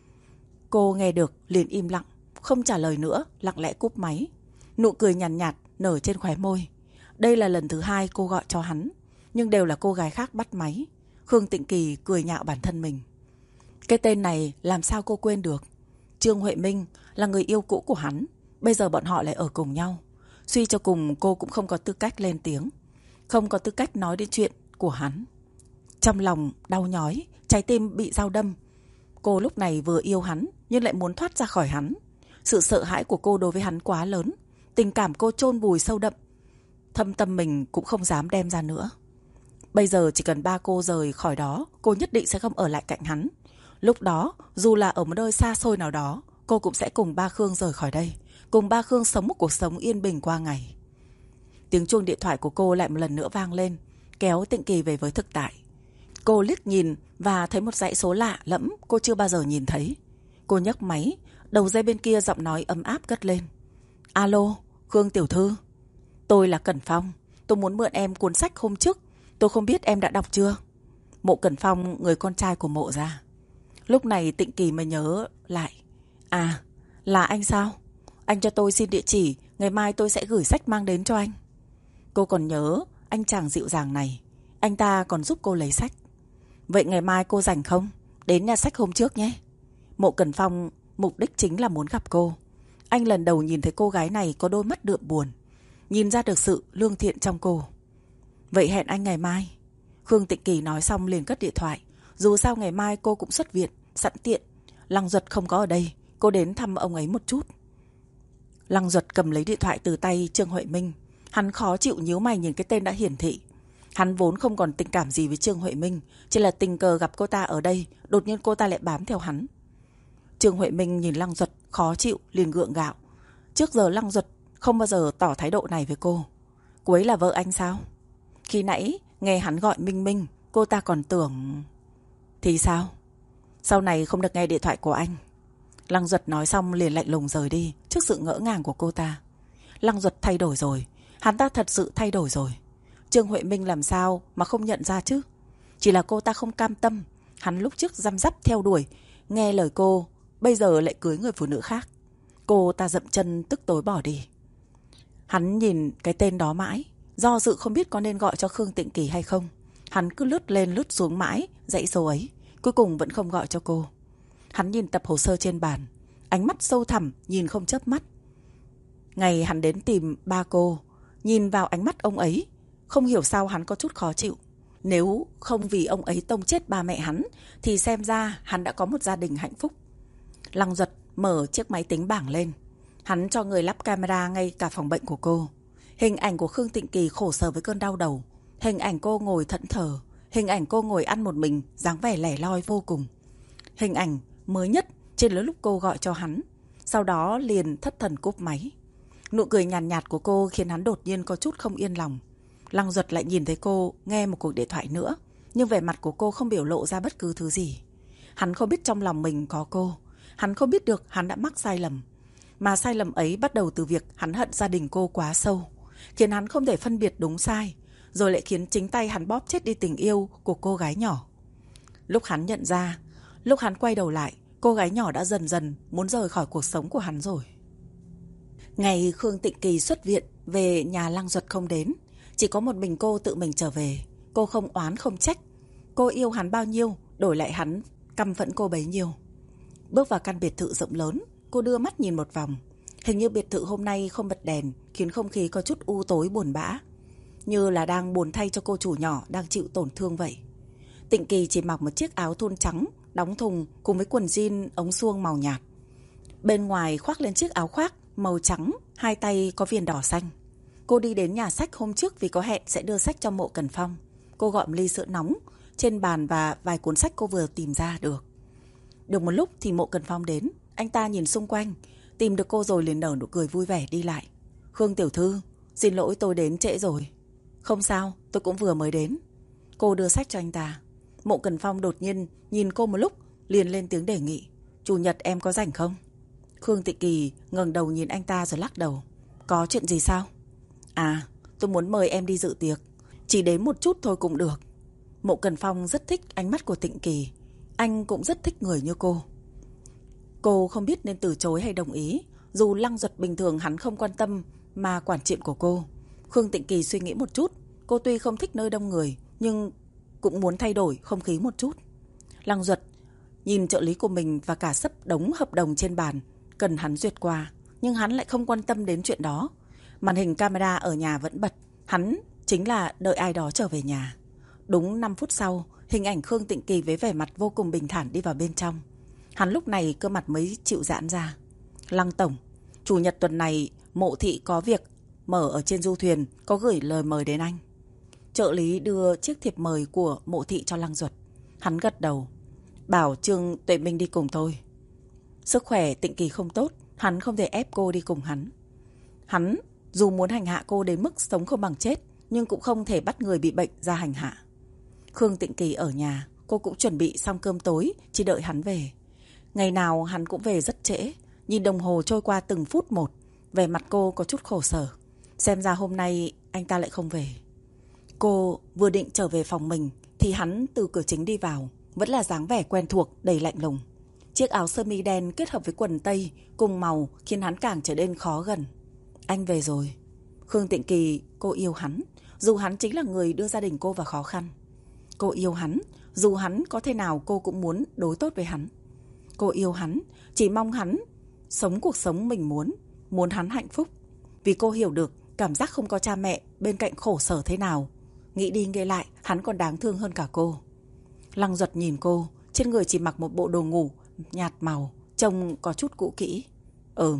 Cô nghe được liền im lặng, không trả lời nữa, lặng lẽ cúp máy. Nụ cười nhàn nhạt, nhạt nở trên khóe môi. Đây là lần thứ hai cô gọi cho hắn, nhưng đều là cô gái khác bắt máy. Khương Tịnh Kỳ cười nhạo bản thân mình. Cái tên này làm sao cô quên được? Trương Huệ Minh là người yêu cũ của hắn, bây giờ bọn họ lại ở cùng nhau. Suy cho cùng cô cũng không có tư cách lên tiếng, không có tư cách nói đến chuyện của hắn. Trong lòng đau nhói, trái tim bị dao đâm. Cô lúc này vừa yêu hắn nhưng lại muốn thoát ra khỏi hắn. Sự sợ hãi của cô đối với hắn quá lớn, tình cảm cô chôn vùi sâu đậm, thâm tâm mình cũng không dám đem ra nữa. Bây giờ chỉ cần ba cô rời khỏi đó, cô nhất định sẽ không ở lại cạnh hắn. Lúc đó, dù là ở một nơi xa xôi nào đó, cô cũng sẽ cùng ba Khương rời khỏi đây, cùng ba Khương sống một cuộc sống yên bình qua ngày. Tiếng chuông điện thoại của cô lại một lần nữa vang lên, kéo Tịnh Kỳ về với thực tại. Cô liếc nhìn và thấy một dãy số lạ lẫm cô chưa bao giờ nhìn thấy. Cô nhấc máy, đầu dây bên kia giọng nói ấm áp cất lên. Alo, Khương tiểu thư. Tôi là Cẩn Phong, tôi muốn mượn em cuốn sách hôm trước, tôi không biết em đã đọc chưa? Mộ Cẩn Phong, người con trai của Mộ ra. Lúc này Tịnh Kỳ mới nhớ lại. À, là anh sao? Anh cho tôi xin địa chỉ, ngày mai tôi sẽ gửi sách mang đến cho anh. Cô còn nhớ anh chàng dịu dàng này, anh ta còn giúp cô lấy sách. Vậy ngày mai cô rảnh không? Đến nhà sách hôm trước nhé. Mộ Cẩn Phong mục đích chính là muốn gặp cô. Anh lần đầu nhìn thấy cô gái này có đôi mắt đượm buồn, nhìn ra được sự lương thiện trong cô. Vậy hẹn anh ngày mai. Khương Tịnh Kỳ nói xong liền cất điện thoại. Dù sao ngày mai cô cũng xuất viện, sẵn tiện Lăng Duật không có ở đây, cô đến thăm ông ấy một chút. Lăng Duật cầm lấy điện thoại từ tay Trương Huệ Minh. Hắn khó chịu nhíu mày nhìn cái tên đã hiển thị. Hắn vốn không còn tình cảm gì với Trương Huệ Minh, chỉ là tình cờ gặp cô ta ở đây, đột nhiên cô ta lại bám theo hắn. Trương Huệ Minh nhìn Lăng Duật khó chịu liền gượng gạo. Trước giờ Lăng Duật không bao giờ tỏ thái độ này với cô. Cô ấy là vợ anh sao? Khi nãy nghe hắn gọi Minh Minh, cô ta còn tưởng... Thì sao? Sau này không được nghe điện thoại của anh. Lăng Duật nói xong liền lạnh lùng rời đi trước sự ngỡ ngàng của cô ta. Lăng Duật thay đổi rồi, hắn ta thật sự thay đổi rồi. Trương Huệ Minh làm sao mà không nhận ra chứ? Chỉ là cô ta không cam tâm. Hắn lúc trước răm rắp theo đuổi, nghe lời cô, bây giờ lại cưới người phụ nữ khác. Cô ta dậm chân tức tối bỏ đi. Hắn nhìn cái tên đó mãi, do dự không biết có nên gọi cho Khương Tịnh Kỳ hay không. Hắn cứ lướt lên lướt xuống mãi dãy số ấy, cuối cùng vẫn không gọi cho cô. Hắn nhìn tập hồ sơ trên bàn, ánh mắt sâu thẳm, nhìn không chớp mắt. Ngày hắn đến tìm ba cô, nhìn vào ánh mắt ông ấy, không hiểu sao hắn có chút khó chịu. Nếu không vì ông ấy tông chết ba mẹ hắn, thì xem ra hắn đã có một gia đình hạnh phúc. Lăng Duật mở chiếc máy tính bảng lên. Hắn cho người lắp camera ngay cả phòng bệnh của cô. Hình ảnh của Khương Tịnh Kỳ khổ sở với cơn đau đầu. Hình ảnh cô ngồi thẫn thờ. Hình ảnh cô ngồi ăn một mình, dáng vẻ lẻ loi vô cùng. Hình ảnh mới nhất trên lúc cô gọi cho hắn. Sau đó liền thất thần cúp máy. Nụ cười nhàn nhạt, nhạt của cô khiến hắn đột nhiên có chút không yên lòng. Lăng Duật lại nhìn thấy cô nghe một cuộc điện thoại nữa, nhưng vẻ mặt của cô không biểu lộ ra bất cứ thứ gì. Hắn không biết trong lòng mình có cô. Hắn không biết được hắn đã mắc sai lầm. Mà sai lầm ấy bắt đầu từ việc hắn hận gia đình cô quá sâu, khiến hắn không thể phân biệt đúng sai, rồi lại khiến chính tay hắn bóp chết đi tình yêu của cô gái nhỏ. Lúc hắn nhận ra, lúc hắn quay đầu lại, cô gái nhỏ đã dần dần muốn rời khỏi cuộc sống của hắn rồi. Ngày Khương Tịnh Kỳ xuất viện, về nhà Lăng Duật không đến. Chỉ có một mình cô tự mình trở về. Cô không oán không trách. Cô yêu hắn bao nhiêu, đổi lại hắn căm phẫn cô bấy nhiêu. Bước vào căn biệt thự rộng lớn, cô đưa mắt nhìn một vòng. Hình như biệt thự hôm nay không bật đèn, khiến không khí có chút u tối buồn bã, như là đang buồn thay cho cô chủ nhỏ đang chịu tổn thương vậy. Tịnh Kỳ chỉ mặc một chiếc áo thun trắng đóng thùng cùng với quần jean ống suông màu nhạt. Bên ngoài khoác lên chiếc áo khoác màu trắng, hai tay có viền đỏ xanh. Cô đi đến nhà sách hôm trước vì có hẹn sẽ đưa sách cho Mộ Cẩn Phong. Cô gọi một ly sữa nóng trên bàn và vài cuốn sách cô vừa tìm ra được. Được một lúc thì Mộ Cẩn Phong đến. Anh ta nhìn xung quanh, tìm được cô rồi liền nở nụ cười vui vẻ đi lại. Khương tiểu thư, xin lỗi tôi đến trễ rồi. Không sao, tôi cũng vừa mới đến. Cô đưa sách cho anh ta. Mộ Cẩn Phong đột nhiên nhìn cô một lúc, liền lên tiếng đề nghị. Chủ nhật em có rảnh không? Khương Tịnh Kỳ ngẩng đầu nhìn anh ta rồi lắc đầu. Có chuyện gì sao? À, tôi muốn mời em đi dự tiệc. Chỉ đến một chút thôi cũng được. Mộ Cẩn Phong rất thích ánh mắt của Tịnh Kỳ. Anh cũng rất thích người như cô. Cô không biết nên từ chối hay đồng ý. Dù Lăng Duật bình thường hắn không quan tâm mà quản chuyện của cô. Khương Tịnh Kỳ suy nghĩ một chút. Cô tuy không thích nơi đông người, nhưng cũng muốn thay đổi không khí một chút. Lăng Duật nhìn trợ lý của mình và cả sấp đống hợp đồng trên bàn, cần hắn duyệt qua. Nhưng hắn lại không quan tâm đến chuyện đó. Màn hình camera ở nhà vẫn bật. Hắn chính là đợi ai đó trở về nhà. Đúng năm phút sau, hình ảnh Khương Tịnh Kỳ với vẻ mặt vô cùng bình thản đi vào bên trong. Hắn lúc này cơ mặt mới chịu giãn ra. Lăng tổng, chủ nhật tuần này Mộ thị có việc mở ở trên du thuyền, có gửi lời mời đến anh. Trợ lý đưa chiếc thiệp mời của Mộ thị cho Lăng Duật. Hắn gật đầu, bảo Trương Tuệ Minh đi cùng tôi. Sức khỏe Tịnh Kỳ không tốt, hắn không thể ép cô đi cùng hắn. Hắn dù muốn hành hạ cô đến mức sống không bằng chết, nhưng cũng không thể bắt người bị bệnh ra hành hạ. Khương Tịnh Kỳ ở nhà, cô cũng chuẩn bị xong cơm tối, chỉ đợi hắn về. Ngày nào hắn cũng về rất trễ, nhìn đồng hồ trôi qua từng phút một, vẻ mặt cô có chút khổ sở. Xem ra hôm nay anh ta lại không về. Cô vừa định trở về phòng mình thì hắn từ cửa chính đi vào, vẫn là dáng vẻ quen thuộc, đầy lạnh lùng. Chiếc áo sơ mi đen kết hợp với quần tây cùng màu khiến hắn càng trở nên khó gần. Anh về rồi. Khương Tịnh Kỳ, cô yêu hắn, dù hắn chính là người đưa gia đình cô vào khó khăn. Cô yêu hắn, dù hắn có thế nào cô cũng muốn đối tốt với hắn. Cô yêu hắn, chỉ mong hắn sống cuộc sống mình muốn, muốn hắn hạnh phúc. Vì cô hiểu được cảm giác không có cha mẹ bên cạnh khổ sở thế nào. Nghĩ đi nghĩ lại, hắn còn đáng thương hơn cả cô. Lăng Duật nhìn cô, trên người chỉ mặc một bộ đồ ngủ nhạt màu, trông có chút cũ kỹ. Ừ,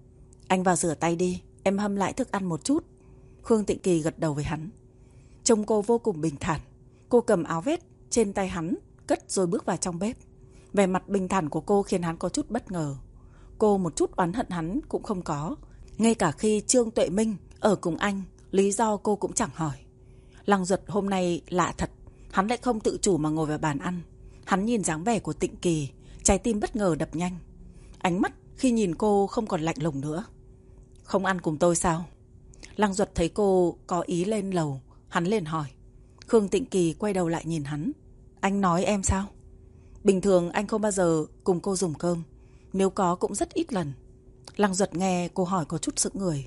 anh vào rửa tay đi, em hâm lại thức ăn một chút. Khương Tịnh Kỳ gật đầu với hắn. Trông cô vô cùng bình thản. Cô cầm áo vest trên tay hắn, cất rồi bước vào trong bếp. Vẻ mặt bình thản của cô khiến hắn có chút bất ngờ. Cô một chút oán hận hắn cũng không có. Ngay cả khi Trương Tuệ Minh ở cùng anh, lý do cô cũng chẳng hỏi. Lăng Duật hôm nay lạ thật, hắn lại không tự chủ mà ngồi vào bàn ăn. Hắn nhìn dáng vẻ của Tịnh Kỳ, trái tim bất ngờ đập nhanh. Ánh mắt khi nhìn cô không còn lạnh lùng nữa. Không ăn cùng tôi sao? Lăng Duật thấy cô có ý lên lầu, hắn liền hỏi. Khương Tịnh Kỳ quay đầu lại nhìn hắn. Anh nói em sao? Bình thường anh không bao giờ cùng cô dùng cơm, nếu có cũng rất ít lần. Lăng Duật nghe cô hỏi có chút sững người.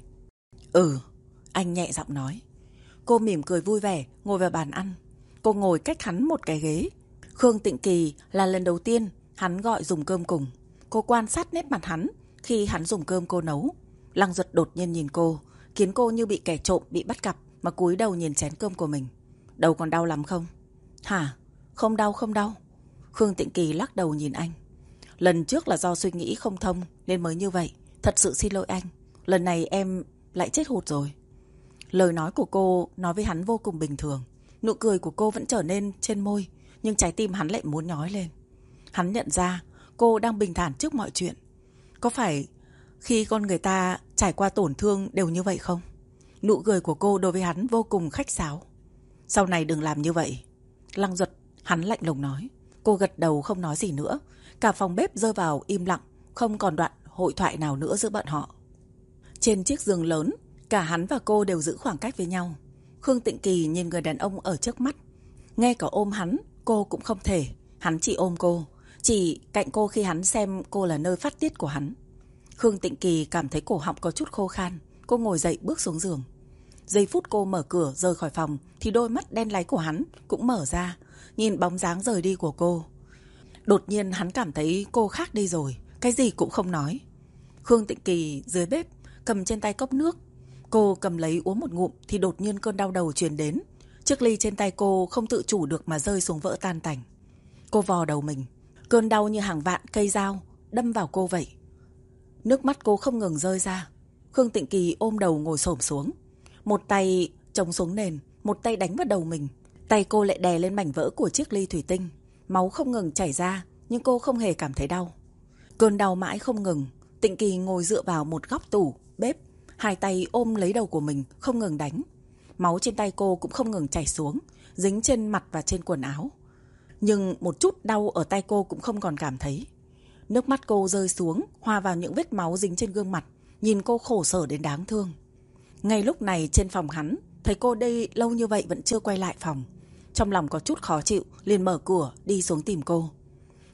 Ừ, anh nhẹ giọng nói. Cô mỉm cười vui vẻ ngồi vào bàn ăn. Cô ngồi cách hắn một cái ghế. Khương Tịnh Kỳ là lần đầu tiên hắn gọi dùng cơm cùng. Cô quan sát nét mặt hắn khi hắn dùng cơm cô nấu. Lăng Duật đột nhiên nhìn cô, khiến cô như bị kẻ trộm bị bắt gặp mà cúi đầu nhìn chén cơm của mình. Đầu còn đau lắm không? Hả? Không đau không đau. Khương Tịnh Kỳ lắc đầu nhìn anh. Lần trước là do suy nghĩ không thông nên mới như vậy. Thật sự xin lỗi anh. Lần này em lại chết hụt rồi. Lời nói của cô nói với hắn vô cùng bình thường. Nụ cười của cô vẫn trở nên trên môi, nhưng trái tim hắn lại muốn nhói lên. Hắn nhận ra cô đang bình thản trước mọi chuyện. Có phải khi con người ta trải qua tổn thương đều như vậy không? Nụ cười của cô đối với hắn vô cùng khách sáo. Sau này đừng làm như vậy. Lăng Duật, hắn lạnh lùng nói. Cô gật đầu không nói gì nữa. Cả phòng bếp rơi vào im lặng, không còn đoạn hội thoại nào nữa giữa bọn họ. Trên chiếc giường lớn, cả hắn và cô đều giữ khoảng cách với nhau. Khương Tịnh Kỳ nhìn người đàn ông ở trước mắt. Ngay cả ôm hắn, cô cũng không thể. Hắn chỉ ôm cô, chỉ cạnh cô khi hắn xem cô là nơi phát tiết của hắn. Khương Tịnh Kỳ cảm thấy cổ họng có chút khô khan. Cô ngồi dậy bước xuống giường. Giây phút cô mở cửa rời khỏi phòng thì đôi mắt đen láy của hắn cũng mở ra, nhìn bóng dáng rời đi của cô. Đột nhiên hắn cảm thấy cô khác đi rồi, cái gì cũng không nói. Khương Tịnh Kỳ dưới bếp cầm trên tay cốc nước. Cô cầm lấy uống một ngụm thì đột nhiên cơn đau đầu truyền đến. Chiếc ly trên tay cô không tự chủ được mà rơi xuống vỡ tan tành. Cô vò đầu mình, cơn đau như hàng vạn cây dao đâm vào cô vậy. Nước mắt cô không ngừng rơi ra. Khương Tịnh Kỳ ôm đầu ngồi xổm xuống. Một tay chống xuống nền, một tay đánh vào đầu mình. Tay cô lại đè lên mảnh vỡ của chiếc ly thủy tinh. Máu không ngừng chảy ra, nhưng cô không hề cảm thấy đau. Cơn đau mãi không ngừng. Tịnh Kỳ ngồi dựa vào một góc tủ, bếp, hai tay ôm lấy đầu của mình, không ngừng đánh. Máu trên tay cô cũng không ngừng chảy xuống, dính trên mặt và trên quần áo. Nhưng một chút đau ở tay cô cũng không còn cảm thấy. Nước mắt cô rơi xuống, hòa vào những vết máu dính trên gương mặt, nhìn cô khổ sở đến đáng thương. Ngay lúc này trên phòng hắn, thấy cô đây lâu như vậy vẫn chưa quay lại phòng. Trong lòng có chút khó chịu, liền mở cửa đi xuống tìm cô.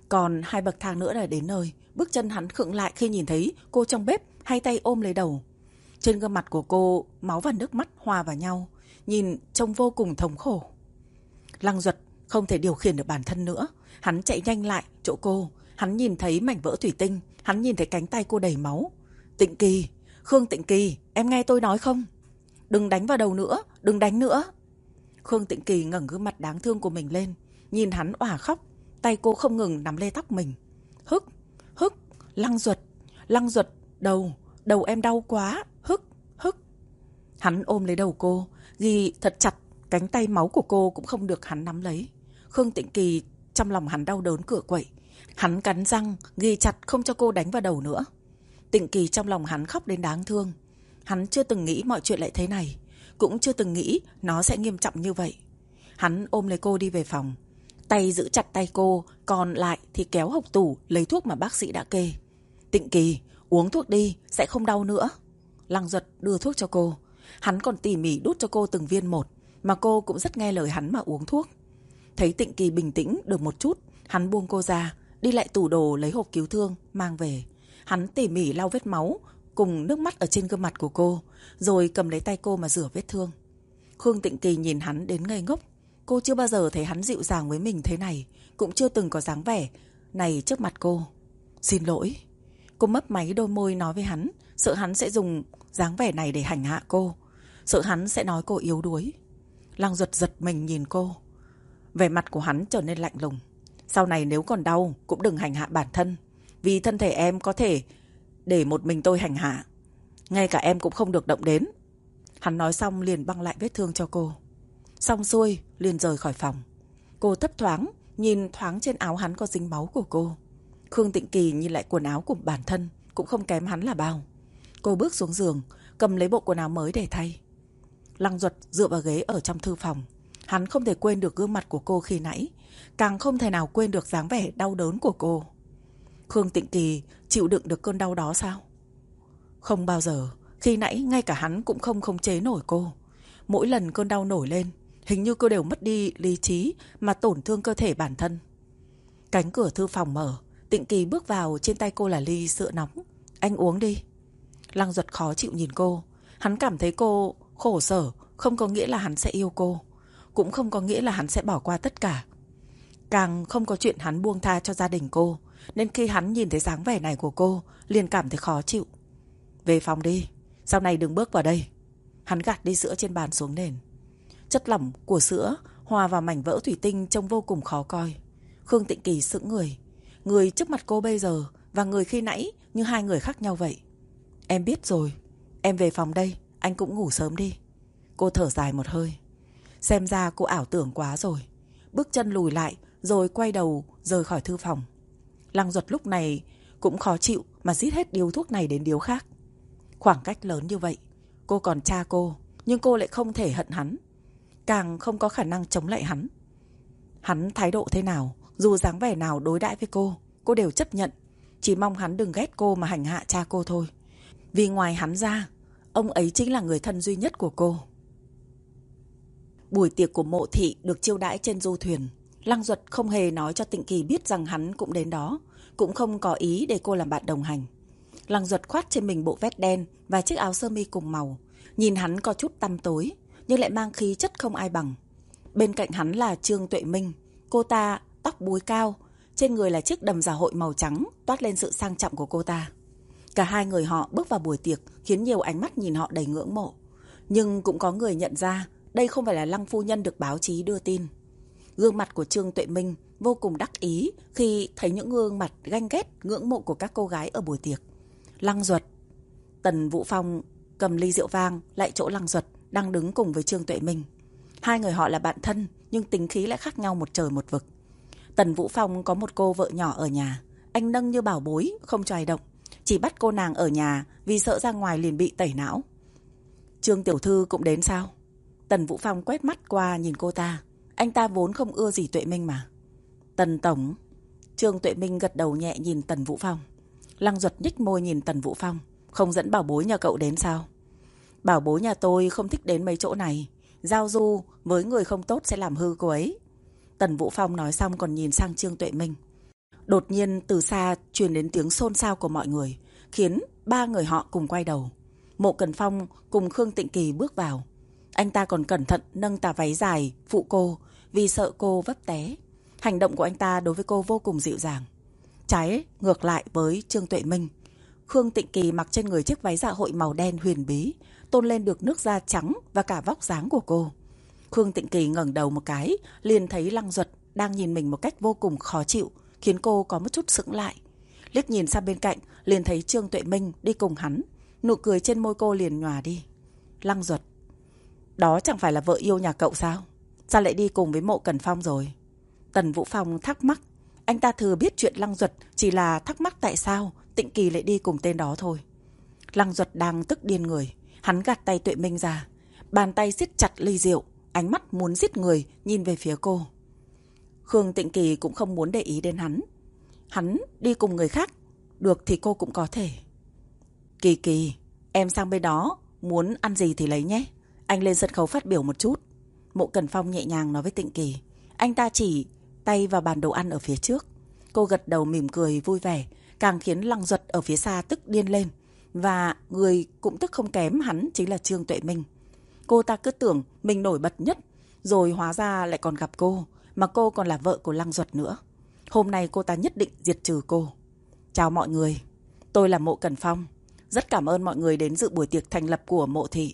Còn hai bậc thang nữa là đến nơi. Bước chân hắn khựng lại khi nhìn thấy cô trong bếp, hai tay ôm lấy đầu. Trên gương mặt của cô, máu và nước mắt hòa vào nhau, nhìn trông vô cùng thống khổ. Lăng Duật không thể điều khiển được bản thân nữa. Hắn chạy nhanh lại chỗ cô. Hắn nhìn thấy mảnh vỡ thủy tinh. Hắn nhìn thấy cánh tay cô đầy máu. Tịnh Kỳ, Khương Tịnh Kỳ, em nghe tôi nói không? Đừng đánh vào đầu nữa, đừng đánh nữa. Khương Tịnh Kỳ ngẩng gương mặt đáng thương của mình lên, nhìn hắn òa khóc. Tay cô không ngừng nắm lê tóc mình. Hức, hức, Lăng Duật, Lăng Duật, đầu, đầu em đau quá, hức, hức. Hắn ôm lấy đầu cô, ghi thật chặt. Cánh tay máu của cô cũng không được hắn nắm lấy. Khương Tịnh Kỳ trong lòng hắn đau đớn cựa quậy. Hắn cắn răng, ghi chặt không cho cô đánh vào đầu nữa. Tịnh Kỳ trong lòng hắn khóc đến đáng thương. Hắn chưa từng nghĩ mọi chuyện lại thế này, cũng chưa từng nghĩ nó sẽ nghiêm trọng như vậy. Hắn ôm lấy cô đi về phòng, tay giữ chặt tay cô, còn lại thì kéo hộc tủ lấy thuốc mà bác sĩ đã kê. Tịnh Kỳ, uống thuốc đi, sẽ không đau nữa. Lăng Duật đưa thuốc cho cô. Hắn còn tỉ mỉ đút cho cô từng viên một, mà cô cũng rất nghe lời hắn mà uống thuốc. Thấy Tịnh Kỳ bình tĩnh được một chút, hắn buông cô ra, đi lại tủ đồ lấy hộp cứu thương, mang về. Hắn tỉ mỉ lau vết máu cùng nước mắt ở trên gương mặt của cô, rồi cầm lấy tay cô mà rửa vết thương. Khương Tịnh Kỳ nhìn hắn đến ngây ngốc. Cô chưa bao giờ thấy hắn dịu dàng với mình thế này, cũng chưa từng có dáng vẻ này trước mặt cô. Xin lỗi. Cô mấp máy đôi môi nói với hắn, sợ hắn sẽ dùng dáng vẻ này để hành hạ cô, sợ hắn sẽ nói cô yếu đuối. Lăng Duật giật mình nhìn cô. Vẻ mặt của hắn trở nên lạnh lùng. Sau này nếu còn đau cũng đừng hành hạ bản thân, vì thân thể em có thể để một mình tôi hành hạ, ngay cả em cũng không được động đến. Hắn nói xong liền băng lại vết thương cho cô. Xong xuôi liền rời khỏi phòng. Cô thấp thoáng nhìn thoáng trên áo hắn có dính máu của cô. Khương Tịnh Kỳ nhìn lại quần áo của bản thân cũng không kém hắn là bao. Cô bước xuống giường, cầm lấy bộ quần áo mới để thay. Lăng Duật dựa vào ghế ở trong thư phòng. Hắn không thể quên được gương mặt của cô khi nãy, càng không thể nào quên được dáng vẻ đau đớn của cô. Khương Tịnh Kỳ chịu đựng được cơn đau đó sao? Không bao giờ. Khi nãy ngay cả hắn cũng không khống chế nổi cô. Mỗi lần cơn đau nổi lên, hình như cô đều mất đi lý trí mà tổn thương cơ thể bản thân. Cánh cửa thư phòng mở, Tịnh Kỳ bước vào, trên tay cô là ly sữa nóng. Anh uống đi. Lăng Duật khó chịu nhìn cô. Hắn cảm thấy cô khổ sở không có nghĩa là hắn sẽ yêu cô, cũng không có nghĩa là hắn sẽ bỏ qua tất cả, càng không có chuyện hắn buông tha cho gia đình cô. Nên khi hắn nhìn thấy dáng vẻ này của cô, liền cảm thấy khó chịu. Về phòng đi, sau này đừng bước vào đây. Hắn gạt đi sữa trên bàn xuống nền. Chất lỏng của sữa hòa vào mảnh vỡ thủy tinh trông vô cùng khó coi. Khương Tịnh Kỳ sững người. Người trước mặt cô bây giờ và người khi nãy như hai người khác nhau vậy. Em biết rồi, em về phòng đây, anh cũng ngủ sớm đi. Cô thở dài một hơi. Xem ra cô ảo tưởng quá rồi. Bước chân lùi lại rồi quay đầu rời khỏi thư phòng. Lăng Duật lúc này cũng khó chịu mà rít hết điếu thuốc này đến điếu khác. Khoảng cách lớn như vậy, cô còn cha cô, nhưng cô lại không thể hận hắn, càng không có khả năng chống lại hắn. Hắn thái độ thế nào, dù dáng vẻ nào đối đãi với cô, cô đều chấp nhận. Chỉ mong hắn đừng ghét cô mà hành hạ cha cô thôi. Vì ngoài hắn ra, ông ấy chính là người thân duy nhất của cô. Buổi tiệc của Mộ Thị được chiêu đãi trên du thuyền. Lăng Duật không hề nói cho Tịnh Kỳ biết rằng hắn cũng đến đó, cũng không có ý để cô làm bạn đồng hành. Lăng Duật khoác trên mình bộ vest đen và chiếc áo sơ mi cùng màu. Nhìn hắn có chút tăm tối, nhưng lại mang khí chất không ai bằng. Bên cạnh hắn là Trương Tuệ Minh. Cô ta tóc búi cao, trên người là chiếc đầm dạ hội màu trắng, toát lên sự sang trọng của cô ta. Cả hai người họ bước vào buổi tiệc khiến nhiều ánh mắt nhìn họ đầy ngưỡng mộ. Nhưng cũng có người nhận ra đây không phải là Lăng phu nhân được báo chí đưa tin. Gương mặt của Trương Tuệ Minh vô cùng đắc ý khi thấy những gương mặt ganh ghét ngưỡng mộ của các cô gái ở buổi tiệc. Lăng Duật. Tần Vũ Phong cầm ly rượu vang lại chỗ Lăng Duật đang đứng cùng với Trương Tuệ Minh. Hai người họ là bạn thân, nhưng tính khí lại khác nhau một trời một vực. Tần Vũ Phong có một cô vợ nhỏ ở nhà, anh nâng như bảo bối, không cho ai động, chỉ bắt cô nàng ở nhà vì sợ ra ngoài liền bị tẩy não. Trương tiểu thư cũng đến sao? Tần Vũ Phong quét mắt qua nhìn cô ta. Anh ta vốn không ưa gì Tuệ Minh mà. Tần tổng. Trương Tuệ Minh gật đầu nhẹ nhìn Tần Vũ Phong. Lăng Duật nhếch môi nhìn Tần Vũ Phong. Không dẫn bảo bối nhà cậu đến sao? Bảo bối nhà tôi không thích đến mấy chỗ này. Giao du với người không tốt sẽ làm hư cô ấy. Tần Vũ Phong nói xong còn nhìn sang Trương Tuệ Minh. Đột nhiên từ xa truyền đến tiếng xôn xao của mọi người, khiến ba người họ cùng quay đầu. Mộ Cần Phong cùng Khương Tịnh Kỳ bước vào. Anh ta còn cẩn thận nâng tà váy dài phụ cô vì sợ cô vấp té. Hành động của anh ta đối với cô vô cùng dịu dàng. Trái ngược lại với Trương Tuệ Minh, Khương Tịnh Kỳ mặc trên người chiếc váy dạ hội màu đen huyền bí, tôn lên được nước da trắng và cả vóc dáng của cô. Khương Tịnh Kỳ ngẩng đầu một cái, liền thấy Lăng Duật đang nhìn mình một cách vô cùng khó chịu, khiến cô có một chút sững lại. Liếc nhìn sang bên cạnh, liền thấy Trương Tuệ Minh đi cùng hắn, nụ cười trên môi cô liền nhòa đi. Lăng Duật, đó chẳng phải là vợ yêu nhà cậu sao? Sao lại đi cùng với Mộ Cần Phong rồi? Tần Vũ Phong thắc mắc. Anh ta thừa biết chuyện Lăng Duật, chỉ là thắc mắc tại sao Tịnh Kỳ lại đi cùng tên đó thôi. Lăng Duật đang tức điên người, hắn gạt tay Tuệ Minh ra, bàn tay siết chặt ly rượu, ánh mắt muốn giết người nhìn về phía cô. Khương Tịnh Kỳ cũng không muốn để ý đến hắn. Hắn đi cùng người khác, được thì cô cũng có thể. Kỳ Kỳ, em sang bên đó, muốn ăn gì thì lấy nhé. Anh lên sân khấu phát biểu một chút. Mộ Cần Phong nhẹ nhàng nói với Tịnh Kỳ. Anh ta chỉ tay vào bàn đồ ăn ở phía trước. Cô gật đầu mỉm cười vui vẻ, càng khiến Lăng Duật ở phía xa tức điên lên. Và người cũng tức không kém hắn chính là Trương Tuệ Minh. Cô ta cứ tưởng mình nổi bật nhất, rồi hóa ra lại còn gặp cô, mà cô còn là vợ của Lăng Duật nữa. Hôm nay cô ta nhất định diệt trừ cô. Chào mọi người, tôi là Mộ Cần Phong. Rất cảm ơn mọi người đến dự buổi tiệc thành lập của Mộ Thị.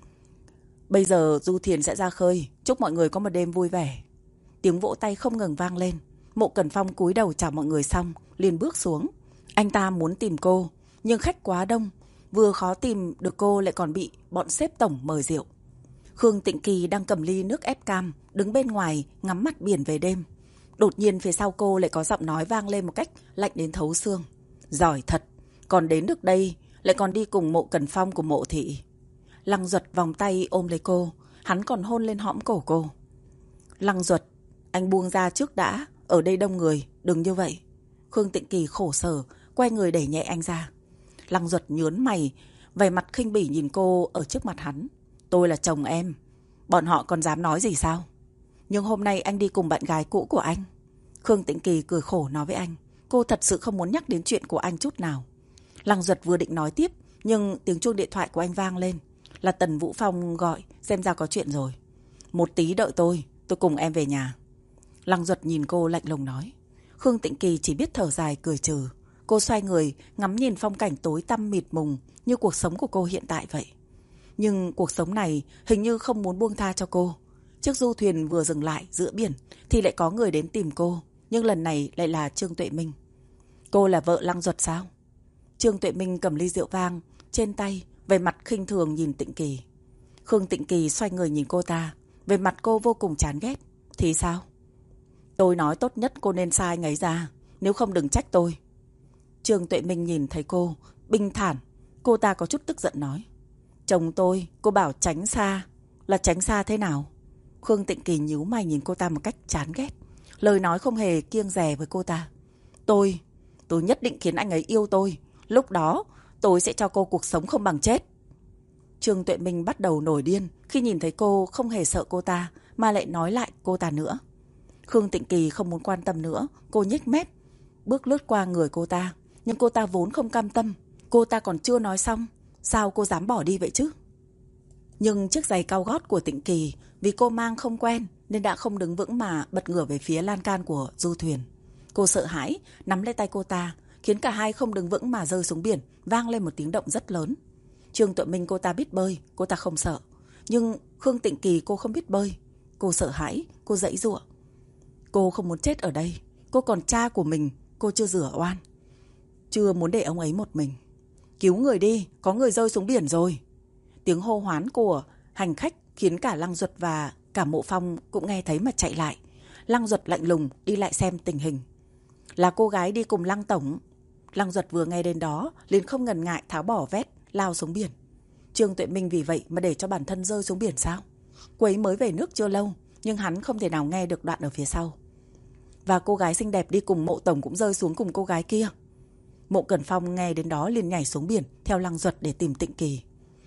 Bây giờ du thuyền sẽ ra khơi, chúc mọi người có một đêm vui vẻ. Tiếng vỗ tay không ngừng vang lên. Mộ Cần Phong cúi đầu chào mọi người xong, liền bước xuống. Anh ta muốn tìm cô, nhưng khách quá đông, vừa khó tìm được cô lại còn bị bọn xếp tổng mời rượu. Khương Tịnh Kỳ đang cầm ly nước ép cam, đứng bên ngoài ngắm mặt biển về đêm. Đột nhiên phía sau cô lại có giọng nói vang lên một cách lạnh đến thấu xương. Giỏi thật, còn đến được đây, lại còn đi cùng Mộ Cần Phong của Mộ Thị. Lăng Duật vòng tay ôm lấy cô, hắn còn hôn lên hõm cổ cô. Lăng Duật, anh buông ra trước đã, ở đây đông người, đừng như vậy. Khương Tịnh Kỳ khổ sở, quay người đẩy nhẹ anh ra. Lăng Duật nhớn mày, vẻ mặt khinh bỉ nhìn cô ở trước mặt hắn. Tôi là chồng em, bọn họ còn dám nói gì sao? Nhưng hôm nay anh đi cùng bạn gái cũ của anh. Khương Tịnh Kỳ cười khổ nói với anh. Cô thật sự không muốn nhắc đến chuyện của anh chút nào. Lăng Duật vừa định nói tiếp, nhưng tiếng chuông điện thoại của anh vang lên. Là Tần Vũ Phong gọi, xem ra có chuyện rồi. Một tí đợi tôi, tôi cùng em về nhà. Lăng Duật nhìn cô lạnh lùng nói. Khương Tịnh Kỳ chỉ biết thở dài cười trừ. Cô xoay người, ngắm nhìn phong cảnh tối tăm mịt mùng như cuộc sống của cô hiện tại vậy. Nhưng cuộc sống này hình như không muốn buông tha cho cô. Chiếc du thuyền vừa dừng lại giữa biển thì lại có người đến tìm cô. Nhưng lần này lại là Trương Tuệ Minh. Cô là vợ Lăng Duật sao? Trương Tuệ Minh cầm ly rượu vang trên tay, về mặt khinh thường nhìn Tịnh Kỳ. Khương Tịnh Kỳ xoay người nhìn cô ta, về mặt cô vô cùng chán ghét. Thì sao? Tôi nói tốt nhất cô nên xa anh ấy ra, nếu không đừng trách tôi. Trương Tuệ Minh nhìn thấy cô bình thản, cô ta có chút tức giận nói. Chồng tôi, cô bảo tránh xa, là tránh xa thế nào? Khương Tịnh Kỳ nhíu mày nhìn cô ta một cách chán ghét, lời nói không hề kiêng dè với cô ta. Tôi, tôi nhất định khiến anh ấy yêu tôi, lúc đó tôi sẽ cho cô cuộc sống không bằng chết. Trương Tuệ Minh bắt đầu nổi điên khi nhìn thấy cô không hề sợ cô ta, mà lại nói lại cô ta nữa. Khương Tịnh Kỳ không muốn quan tâm nữa, cô nhếch mép, bước lướt qua người cô ta. Nhưng cô ta vốn không cam tâm, cô ta còn chưa nói xong, sao cô dám bỏ đi vậy chứ? Nhưng chiếc giày cao gót của Tịnh Kỳ vì cô mang không quen nên đã không đứng vững mà bật ngửa về phía lan can của du thuyền. Cô sợ hãi, nắm lấy tay cô ta, khiến cả hai không đứng vững mà rơi xuống biển, vang lên một tiếng động rất lớn. Trương Tuệ Minh cô ta biết bơi, cô ta không sợ. Nhưng Khương Tịnh Kỳ cô không biết bơi. Cô sợ hãi, cô giãy giụa. Cô không muốn chết ở đây. Cô còn cha của mình, cô chưa rửa oan. Chưa muốn để ông ấy một mình. Cứu người đi, có người rơi xuống biển rồi. Tiếng hô hoán của hành khách khiến cả Lăng Duật và cả Mộ Phong cũng nghe thấy mà chạy lại. Lăng Duật lạnh lùng đi lại xem tình hình. Là cô gái đi cùng Lăng Tổng. Lăng Duật vừa nghe đến đó liền không ngần ngại tháo bỏ vét lao xuống biển. Trương Tuệ Minh vì vậy mà để cho bản thân rơi xuống biển sao? Cô ấy mới về nước chưa lâu, nhưng hắn không thể nào nghe được đoạn ở phía sau. Và cô gái xinh đẹp đi cùng Mộ Tổng cũng rơi xuống cùng cô gái kia. Mộ Cần Phong nghe đến đó liền nhảy xuống biển theo Lăng Duật để tìm Tịnh Kỳ.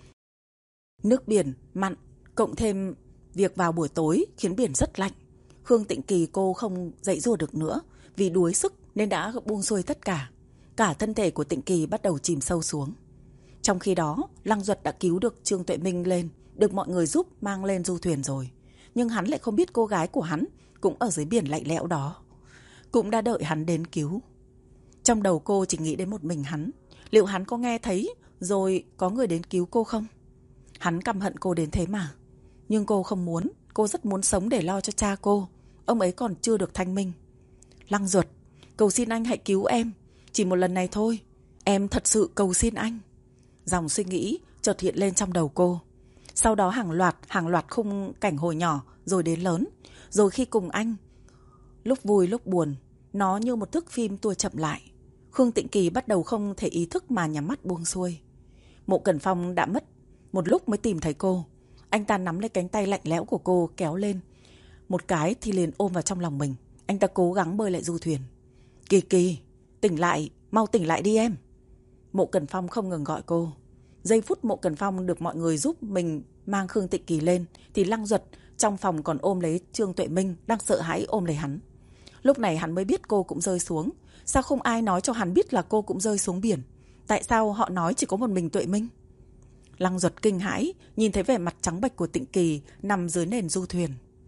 Nước biển mặn cộng thêm việc vào buổi tối khiến biển rất lạnh. Khương Tịnh Kỳ cô không dậy rùa được nữa vì đuối sức nên đã buông xuôi tất cả. Cả thân thể của Tịnh Kỳ bắt đầu chìm sâu xuống. Trong khi đó, Lăng Duật đã cứu được Trương Tuệ Minh lên, được mọi người giúp mang lên du thuyền rồi. Nhưng hắn lại không biết cô gái của hắn cũng ở dưới biển lạnh lẽo đó, cũng đã đợi hắn đến cứu. Trong đầu cô chỉ nghĩ đến một mình hắn. Liệu hắn có nghe thấy rồi có người đến cứu cô không? Hắn căm hận cô đến thế mà. Nhưng cô không muốn. Cô rất muốn sống để lo cho cha cô. Ông ấy còn chưa được thanh minh. Lăng Duật, cầu xin anh hãy cứu em. Chỉ một lần này thôi. Em thật sự cầu xin anh. Dòng suy nghĩ chợt hiện lên trong đầu cô. Sau đó hàng loạt hàng loạt khung cảnh hồi nhỏ rồi đến lớn. Rồi khi cùng anh, lúc vui lúc buồn, nó như một thước phim tua chậm lại. Khương Tịnh Kỳ bắt đầu không thể ý thức mà nhắm mắt buông xuôi. Mộ Cẩn Phong đã mất một lúc mới tìm thấy cô. Anh ta nắm lấy cánh tay lạnh lẽo của cô kéo lên. Một cái thì liền ôm vào trong lòng mình. Anh ta cố gắng bơi lại du thuyền. Kỳ Kỳ, tỉnh lại, mau tỉnh lại đi em. Mộ Cẩn Phong không ngừng gọi cô. Giây phút Mộ Cẩn Phong được mọi người giúp mình mang Khương Tịnh Kỳ lên thì Lăng Duật trong phòng còn ôm lấy Trương Tuệ Minh, đang sợ hãi ôm lấy hắn. Lúc này hắn mới biết cô cũng rơi xuống. Sao không ai nói cho hắn biết là cô cũng rơi xuống biển? Tại sao họ nói chỉ có một mình Tuệ Minh? Lăng Duật kinh hãi nhìn thấy vẻ mặt trắng bệch của Tịnh Kỳ nằm dưới nền du thuyền.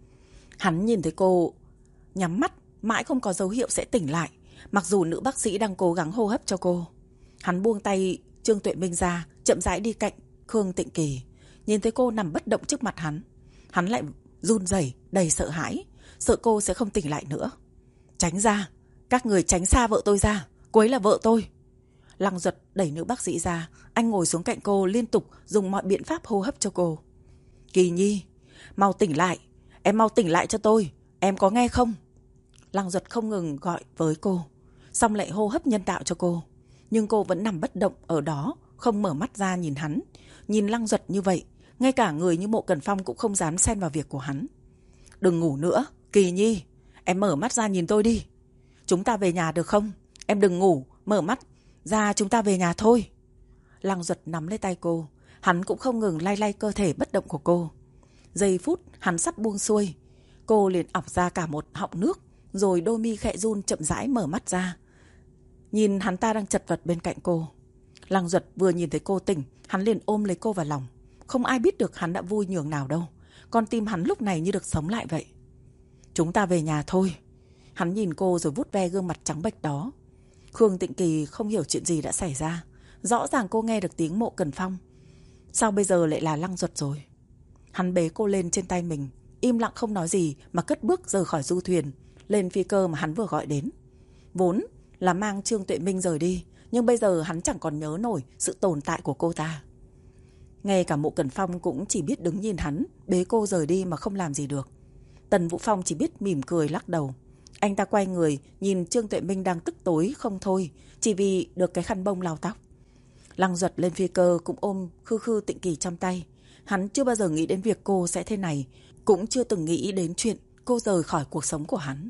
Hắn nhìn thấy cô nhắm mắt, mãi không có dấu hiệu sẽ tỉnh lại, mặc dù nữ bác sĩ đang cố gắng hô hấp cho cô. Hắn buông tay Trương Tuệ Minh ra, chậm rãi đi cạnh Khương Tịnh Kỳ. Nhìn thấy cô nằm bất động trước mặt hắn, hắn lại run rẩy đầy sợ hãi, sợ cô sẽ không tỉnh lại nữa. Tránh ra, các người tránh xa vợ tôi ra, cô ấy là vợ tôi. Lăng Duật đẩy nữ bác sĩ ra, anh ngồi xuống cạnh cô liên tục dùng mọi biện pháp hô hấp cho cô. Kỳ Nhi, mau tỉnh lại, em mau tỉnh lại cho tôi, em có nghe không? Lăng Duật không ngừng gọi với cô, xong lại hô hấp nhân đạo cho cô. Nhưng cô vẫn nằm bất động ở đó, không mở mắt ra nhìn hắn. Nhìn Lăng Duật như vậy, ngay cả người như Mộ Cẩn Phong cũng không dám xen vào việc của hắn. Đừng ngủ nữa, Kỳ Nhi, em mở mắt ra nhìn tôi đi. Chúng ta về nhà được không? Em đừng ngủ, mở mắt ra, chúng ta về nhà thôi. Lăng Duật nắm lấy tay cô, hắn cũng không ngừng lay lay cơ thể bất động của cô. Giây phút hắn sắp buông xuôi, cô liền ọc ra cả một họng nước, rồi đôi mi khẽ run chậm rãi mở mắt ra. Nhìn hắn ta đang chật vật bên cạnh cô. Lăng Duật vừa nhìn thấy cô tỉnh, hắn liền ôm lấy cô vào lòng. Không ai biết được hắn đã vui nhường nào đâu. Con tim hắn lúc này như được sống lại vậy. Chúng ta về nhà thôi. Hắn nhìn cô rồi vuốt ve gương mặt trắng bệch đó. Khương Tịnh Kỳ không hiểu chuyện gì đã xảy ra. Rõ ràng cô nghe được tiếng Mộ Cẩn Phong. Sao bây giờ lại là Lăng Duật rồi? Hắn bế cô lên trên tay mình, im lặng không nói gì mà cất bước rời khỏi du thuyền, lên phi cơ mà hắn vừa gọi đến. Vốn là mang Trương Tuệ Minh rời đi, nhưng bây giờ hắn chẳng còn nhớ nổi sự tồn tại của cô ta. Ngay cả Mộ Cẩn Phong cũng chỉ biết đứng nhìn hắn bế cô rời đi mà không làm gì được. Tần Vũ Phong chỉ biết mỉm cười lắc đầu. Anh ta quay người nhìn Trương Tuệ Minh đang tức tối không thôi, chỉ vì được cái khăn bông lau tóc. Lăng Duật lên phi cơ cũng ôm khư khư Tịnh Kỳ trong tay. Hắn chưa bao giờ nghĩ đến việc cô sẽ thế này, cũng chưa từng nghĩ đến chuyện cô rời khỏi cuộc sống của hắn.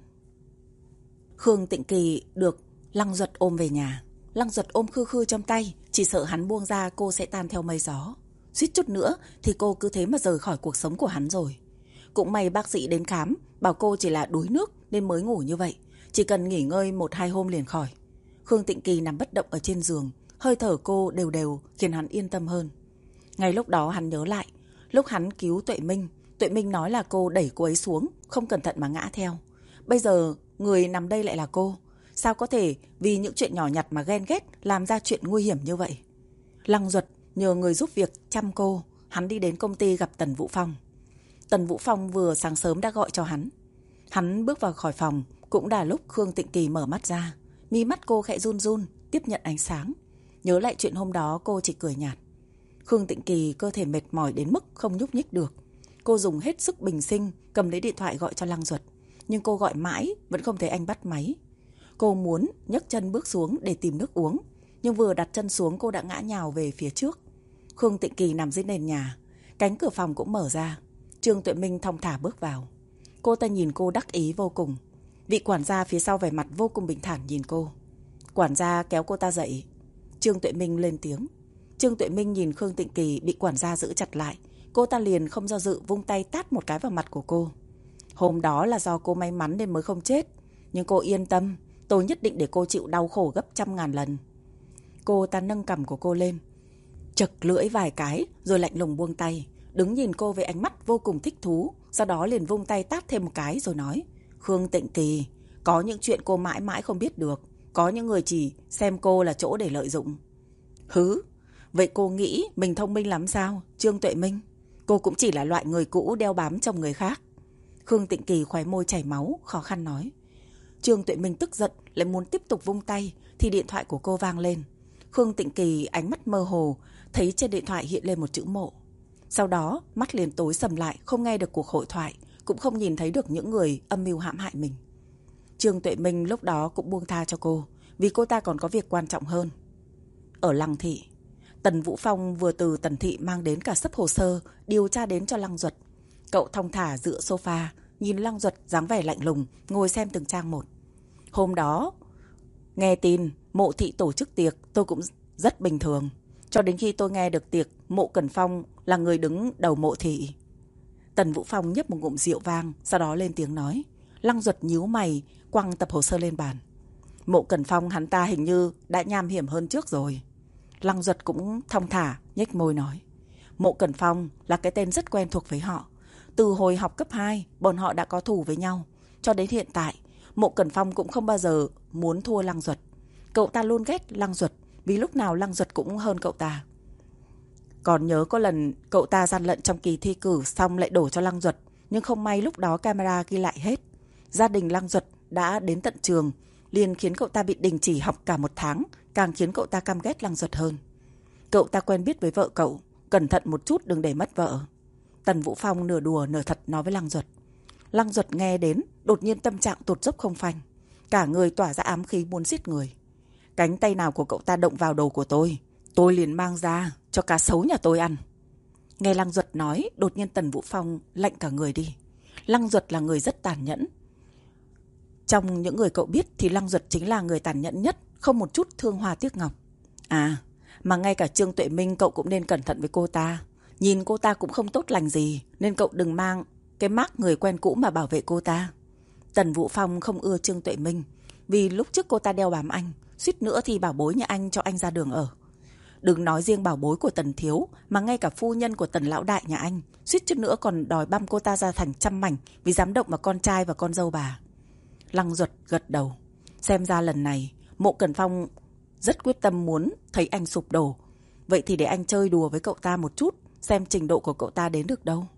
Khương Tịnh Kỳ được Lăng Duật ôm về nhà. Lăng Duật ôm khư khư trong tay, chỉ sợ hắn buông ra cô sẽ tan theo mây gió. Suýt chút nữa thì cô cứ thế mà rời khỏi cuộc sống của hắn rồi. Cũng may bác sĩ đến khám, bảo cô chỉ là đuối nước nên mới ngủ như vậy. Chỉ cần nghỉ ngơi một hai hôm liền khỏi. Khương Tịnh Kỳ nằm bất động ở trên giường, hơi thở cô đều đều khiến hắn yên tâm hơn. Ngay lúc đó hắn nhớ lại, lúc hắn cứu Tuệ Minh, Tuệ Minh nói là cô đẩy cô ấy xuống, không cẩn thận mà ngã theo. Bây giờ người nằm đây lại là cô. Sao có thể vì những chuyện nhỏ nhặt mà ghen ghét làm ra chuyện nguy hiểm như vậy? Lăng Duật nhờ người giúp việc chăm cô, hắn đi đến công ty gặp Tần Vũ Phong. Tần Vũ Phong vừa sáng sớm đã gọi cho hắn. Hắn bước vào khỏi phòng, cũng là lúc Khương Tịnh Kỳ mở mắt ra. Mi mắt cô khẽ run run, tiếp nhận ánh sáng. Nhớ lại chuyện hôm đó cô chỉ cười nhạt. Khương Tịnh Kỳ cơ thể mệt mỏi đến mức không nhúc nhích được. Cô dùng hết sức bình sinh cầm lấy điện thoại gọi cho Lăng Duật. Nhưng cô gọi mãi vẫn không thấy anh bắt máy. Cô muốn nhấc chân bước xuống để tìm nước uống, nhưng vừa đặt chân xuống cô đã ngã nhào về phía trước. Khương Tịnh Kỳ nằm dưới nền nhà. Cánh cửa phòng cũng mở ra. Trương Tuệ Minh thong thả bước vào. Cô ta nhìn cô đắc ý vô cùng. Vị quản gia phía sau vẻ mặt vô cùng bình thản nhìn cô. Quản gia kéo cô ta dậy. Trương Tuệ Minh lên tiếng. Trương Tuệ Minh nhìn Khương Tịnh Kỳ bị quản gia giữ chặt lại. Cô ta liền không do dự vung tay tát một cái vào mặt của cô. Hôm đó là do cô may mắn nên mới không chết. Nhưng cô yên tâm, tôi nhất định để cô chịu đau khổ gấp trăm ngàn lần. Cô ta nâng cằm của cô lên, chực lưỡi vài cái rồi lạnh lùng buông tay, đứng nhìn cô với ánh mắt vô cùng thích thú. Sau đó liền vung tay tát thêm một cái rồi nói: Khương Tịnh Kỳ, có những chuyện cô mãi mãi không biết được. Có những người chỉ xem cô là chỗ để lợi dụng. Hứ, vậy cô nghĩ mình thông minh lắm sao, Trương Tuệ Minh? Cô cũng chỉ là loại người cũ đeo bám trong người khác. Khương Tịnh Kỳ khóe môi chảy máu, khó khăn nói. Trương Tuệ Minh tức giận lại muốn tiếp tục vung tay thì điện thoại của cô vang lên. Khương Tịnh Kỳ ánh mắt mơ hồ, thấy trên điện thoại hiện lên một chữ Mộ. Sau đó mắt liền tối sầm lại, không nghe được cuộc hội thoại, cũng không nhìn thấy được những người âm mưu hãm hại mình. Trương Tuệ Minh lúc đó cũng buông tha cho cô, vì cô ta còn có việc quan trọng hơn. Ở Lăng Thị, Tần Vũ Phong vừa từ Tần Thị mang đến cả sấp hồ sơ điều tra đến cho Lăng Duật. Cậu thong thả dựa sofa, nhìn Lăng Duật dáng vẻ lạnh lùng, ngồi xem từng trang một. Hôm đó, nghe tin Mộ Thị tổ chức tiệc, tôi cũng rất bình thường. Cho đến khi tôi nghe được tiệc Mộ Cẩn Phong là người đứng đầu Mộ Thị. Tần Vũ Phong nhấp một ngụm rượu vang, sau đó lên tiếng nói. Lăng Duật nhíu mày, quăng tập hồ sơ lên bàn. Mộ Cẩn Phong hắn ta hình như đã nham hiểm hơn trước rồi. Lăng Duật cũng thong thả, nhếch môi nói. Mộ Cẩn Phong là cái tên rất quen thuộc với họ. Từ hồi học cấp hai, bọn họ đã có thù với nhau. Cho đến hiện tại, Mộ Cẩn Phong cũng không bao giờ muốn thua Lăng Duật. Cậu ta luôn ghét Lăng Duật, vì lúc nào Lăng Duật cũng hơn cậu ta. Còn nhớ có lần cậu ta gian lận trong kỳ thi cử xong lại đổ cho Lăng Duật, nhưng không may lúc đó camera ghi lại hết. Gia đình Lăng Duật đã đến tận trường, liền khiến cậu ta bị đình chỉ học cả một tháng, càng khiến cậu ta căm ghét Lăng Duật hơn. Cậu ta quen biết với vợ cậu, cẩn thận một chút đừng để mất vợ. Tần Vũ Phong nửa đùa nửa thật nói với Lăng Duật. Lăng Duật nghe đến, đột nhiên tâm trạng tụt dốc không phanh, cả người tỏa ra ám khí muốn giết người. Cánh tay nào của cậu ta động vào đầu của tôi, tôi liền mang ra cho cá sấu nhà tôi ăn. Nghe Lăng Duật nói, đột nhiên Tần Vũ Phong lạnh cả người đi. Lăng Duật là người rất tàn nhẫn. Trong những người cậu biết thì Lăng Duật chính là người tàn nhẫn nhất, không một chút thương hoa tiếc ngọc. À, mà ngay cả Trương Tuệ Minh cậu cũng nên cẩn thận với cô ta. Nhìn cô ta cũng không tốt lành gì, nên cậu đừng mang cái mác người quen cũ mà bảo vệ cô ta. Tần Vũ Phong không ưa Trương Tuệ Minh, vì lúc trước cô ta đeo bám anh, suýt nữa thì bảo bối nhà anh cho anh ra đường ở. Đừng nói riêng bảo bối của Tần Thiếu, mà ngay cả phu nhân của Tần Lão Đại nhà anh, suýt chút nữa còn đòi băm cô ta ra thành trăm mảnh vì dám động vào con trai và con dâu bà. Lăng Duật gật đầu. Xem ra lần này Mộ Cẩn Phong rất quyết tâm muốn thấy anh sụp đổ. Vậy thì để anh chơi đùa với cậu ta một chút, xem trình độ của cậu ta đến được đâu.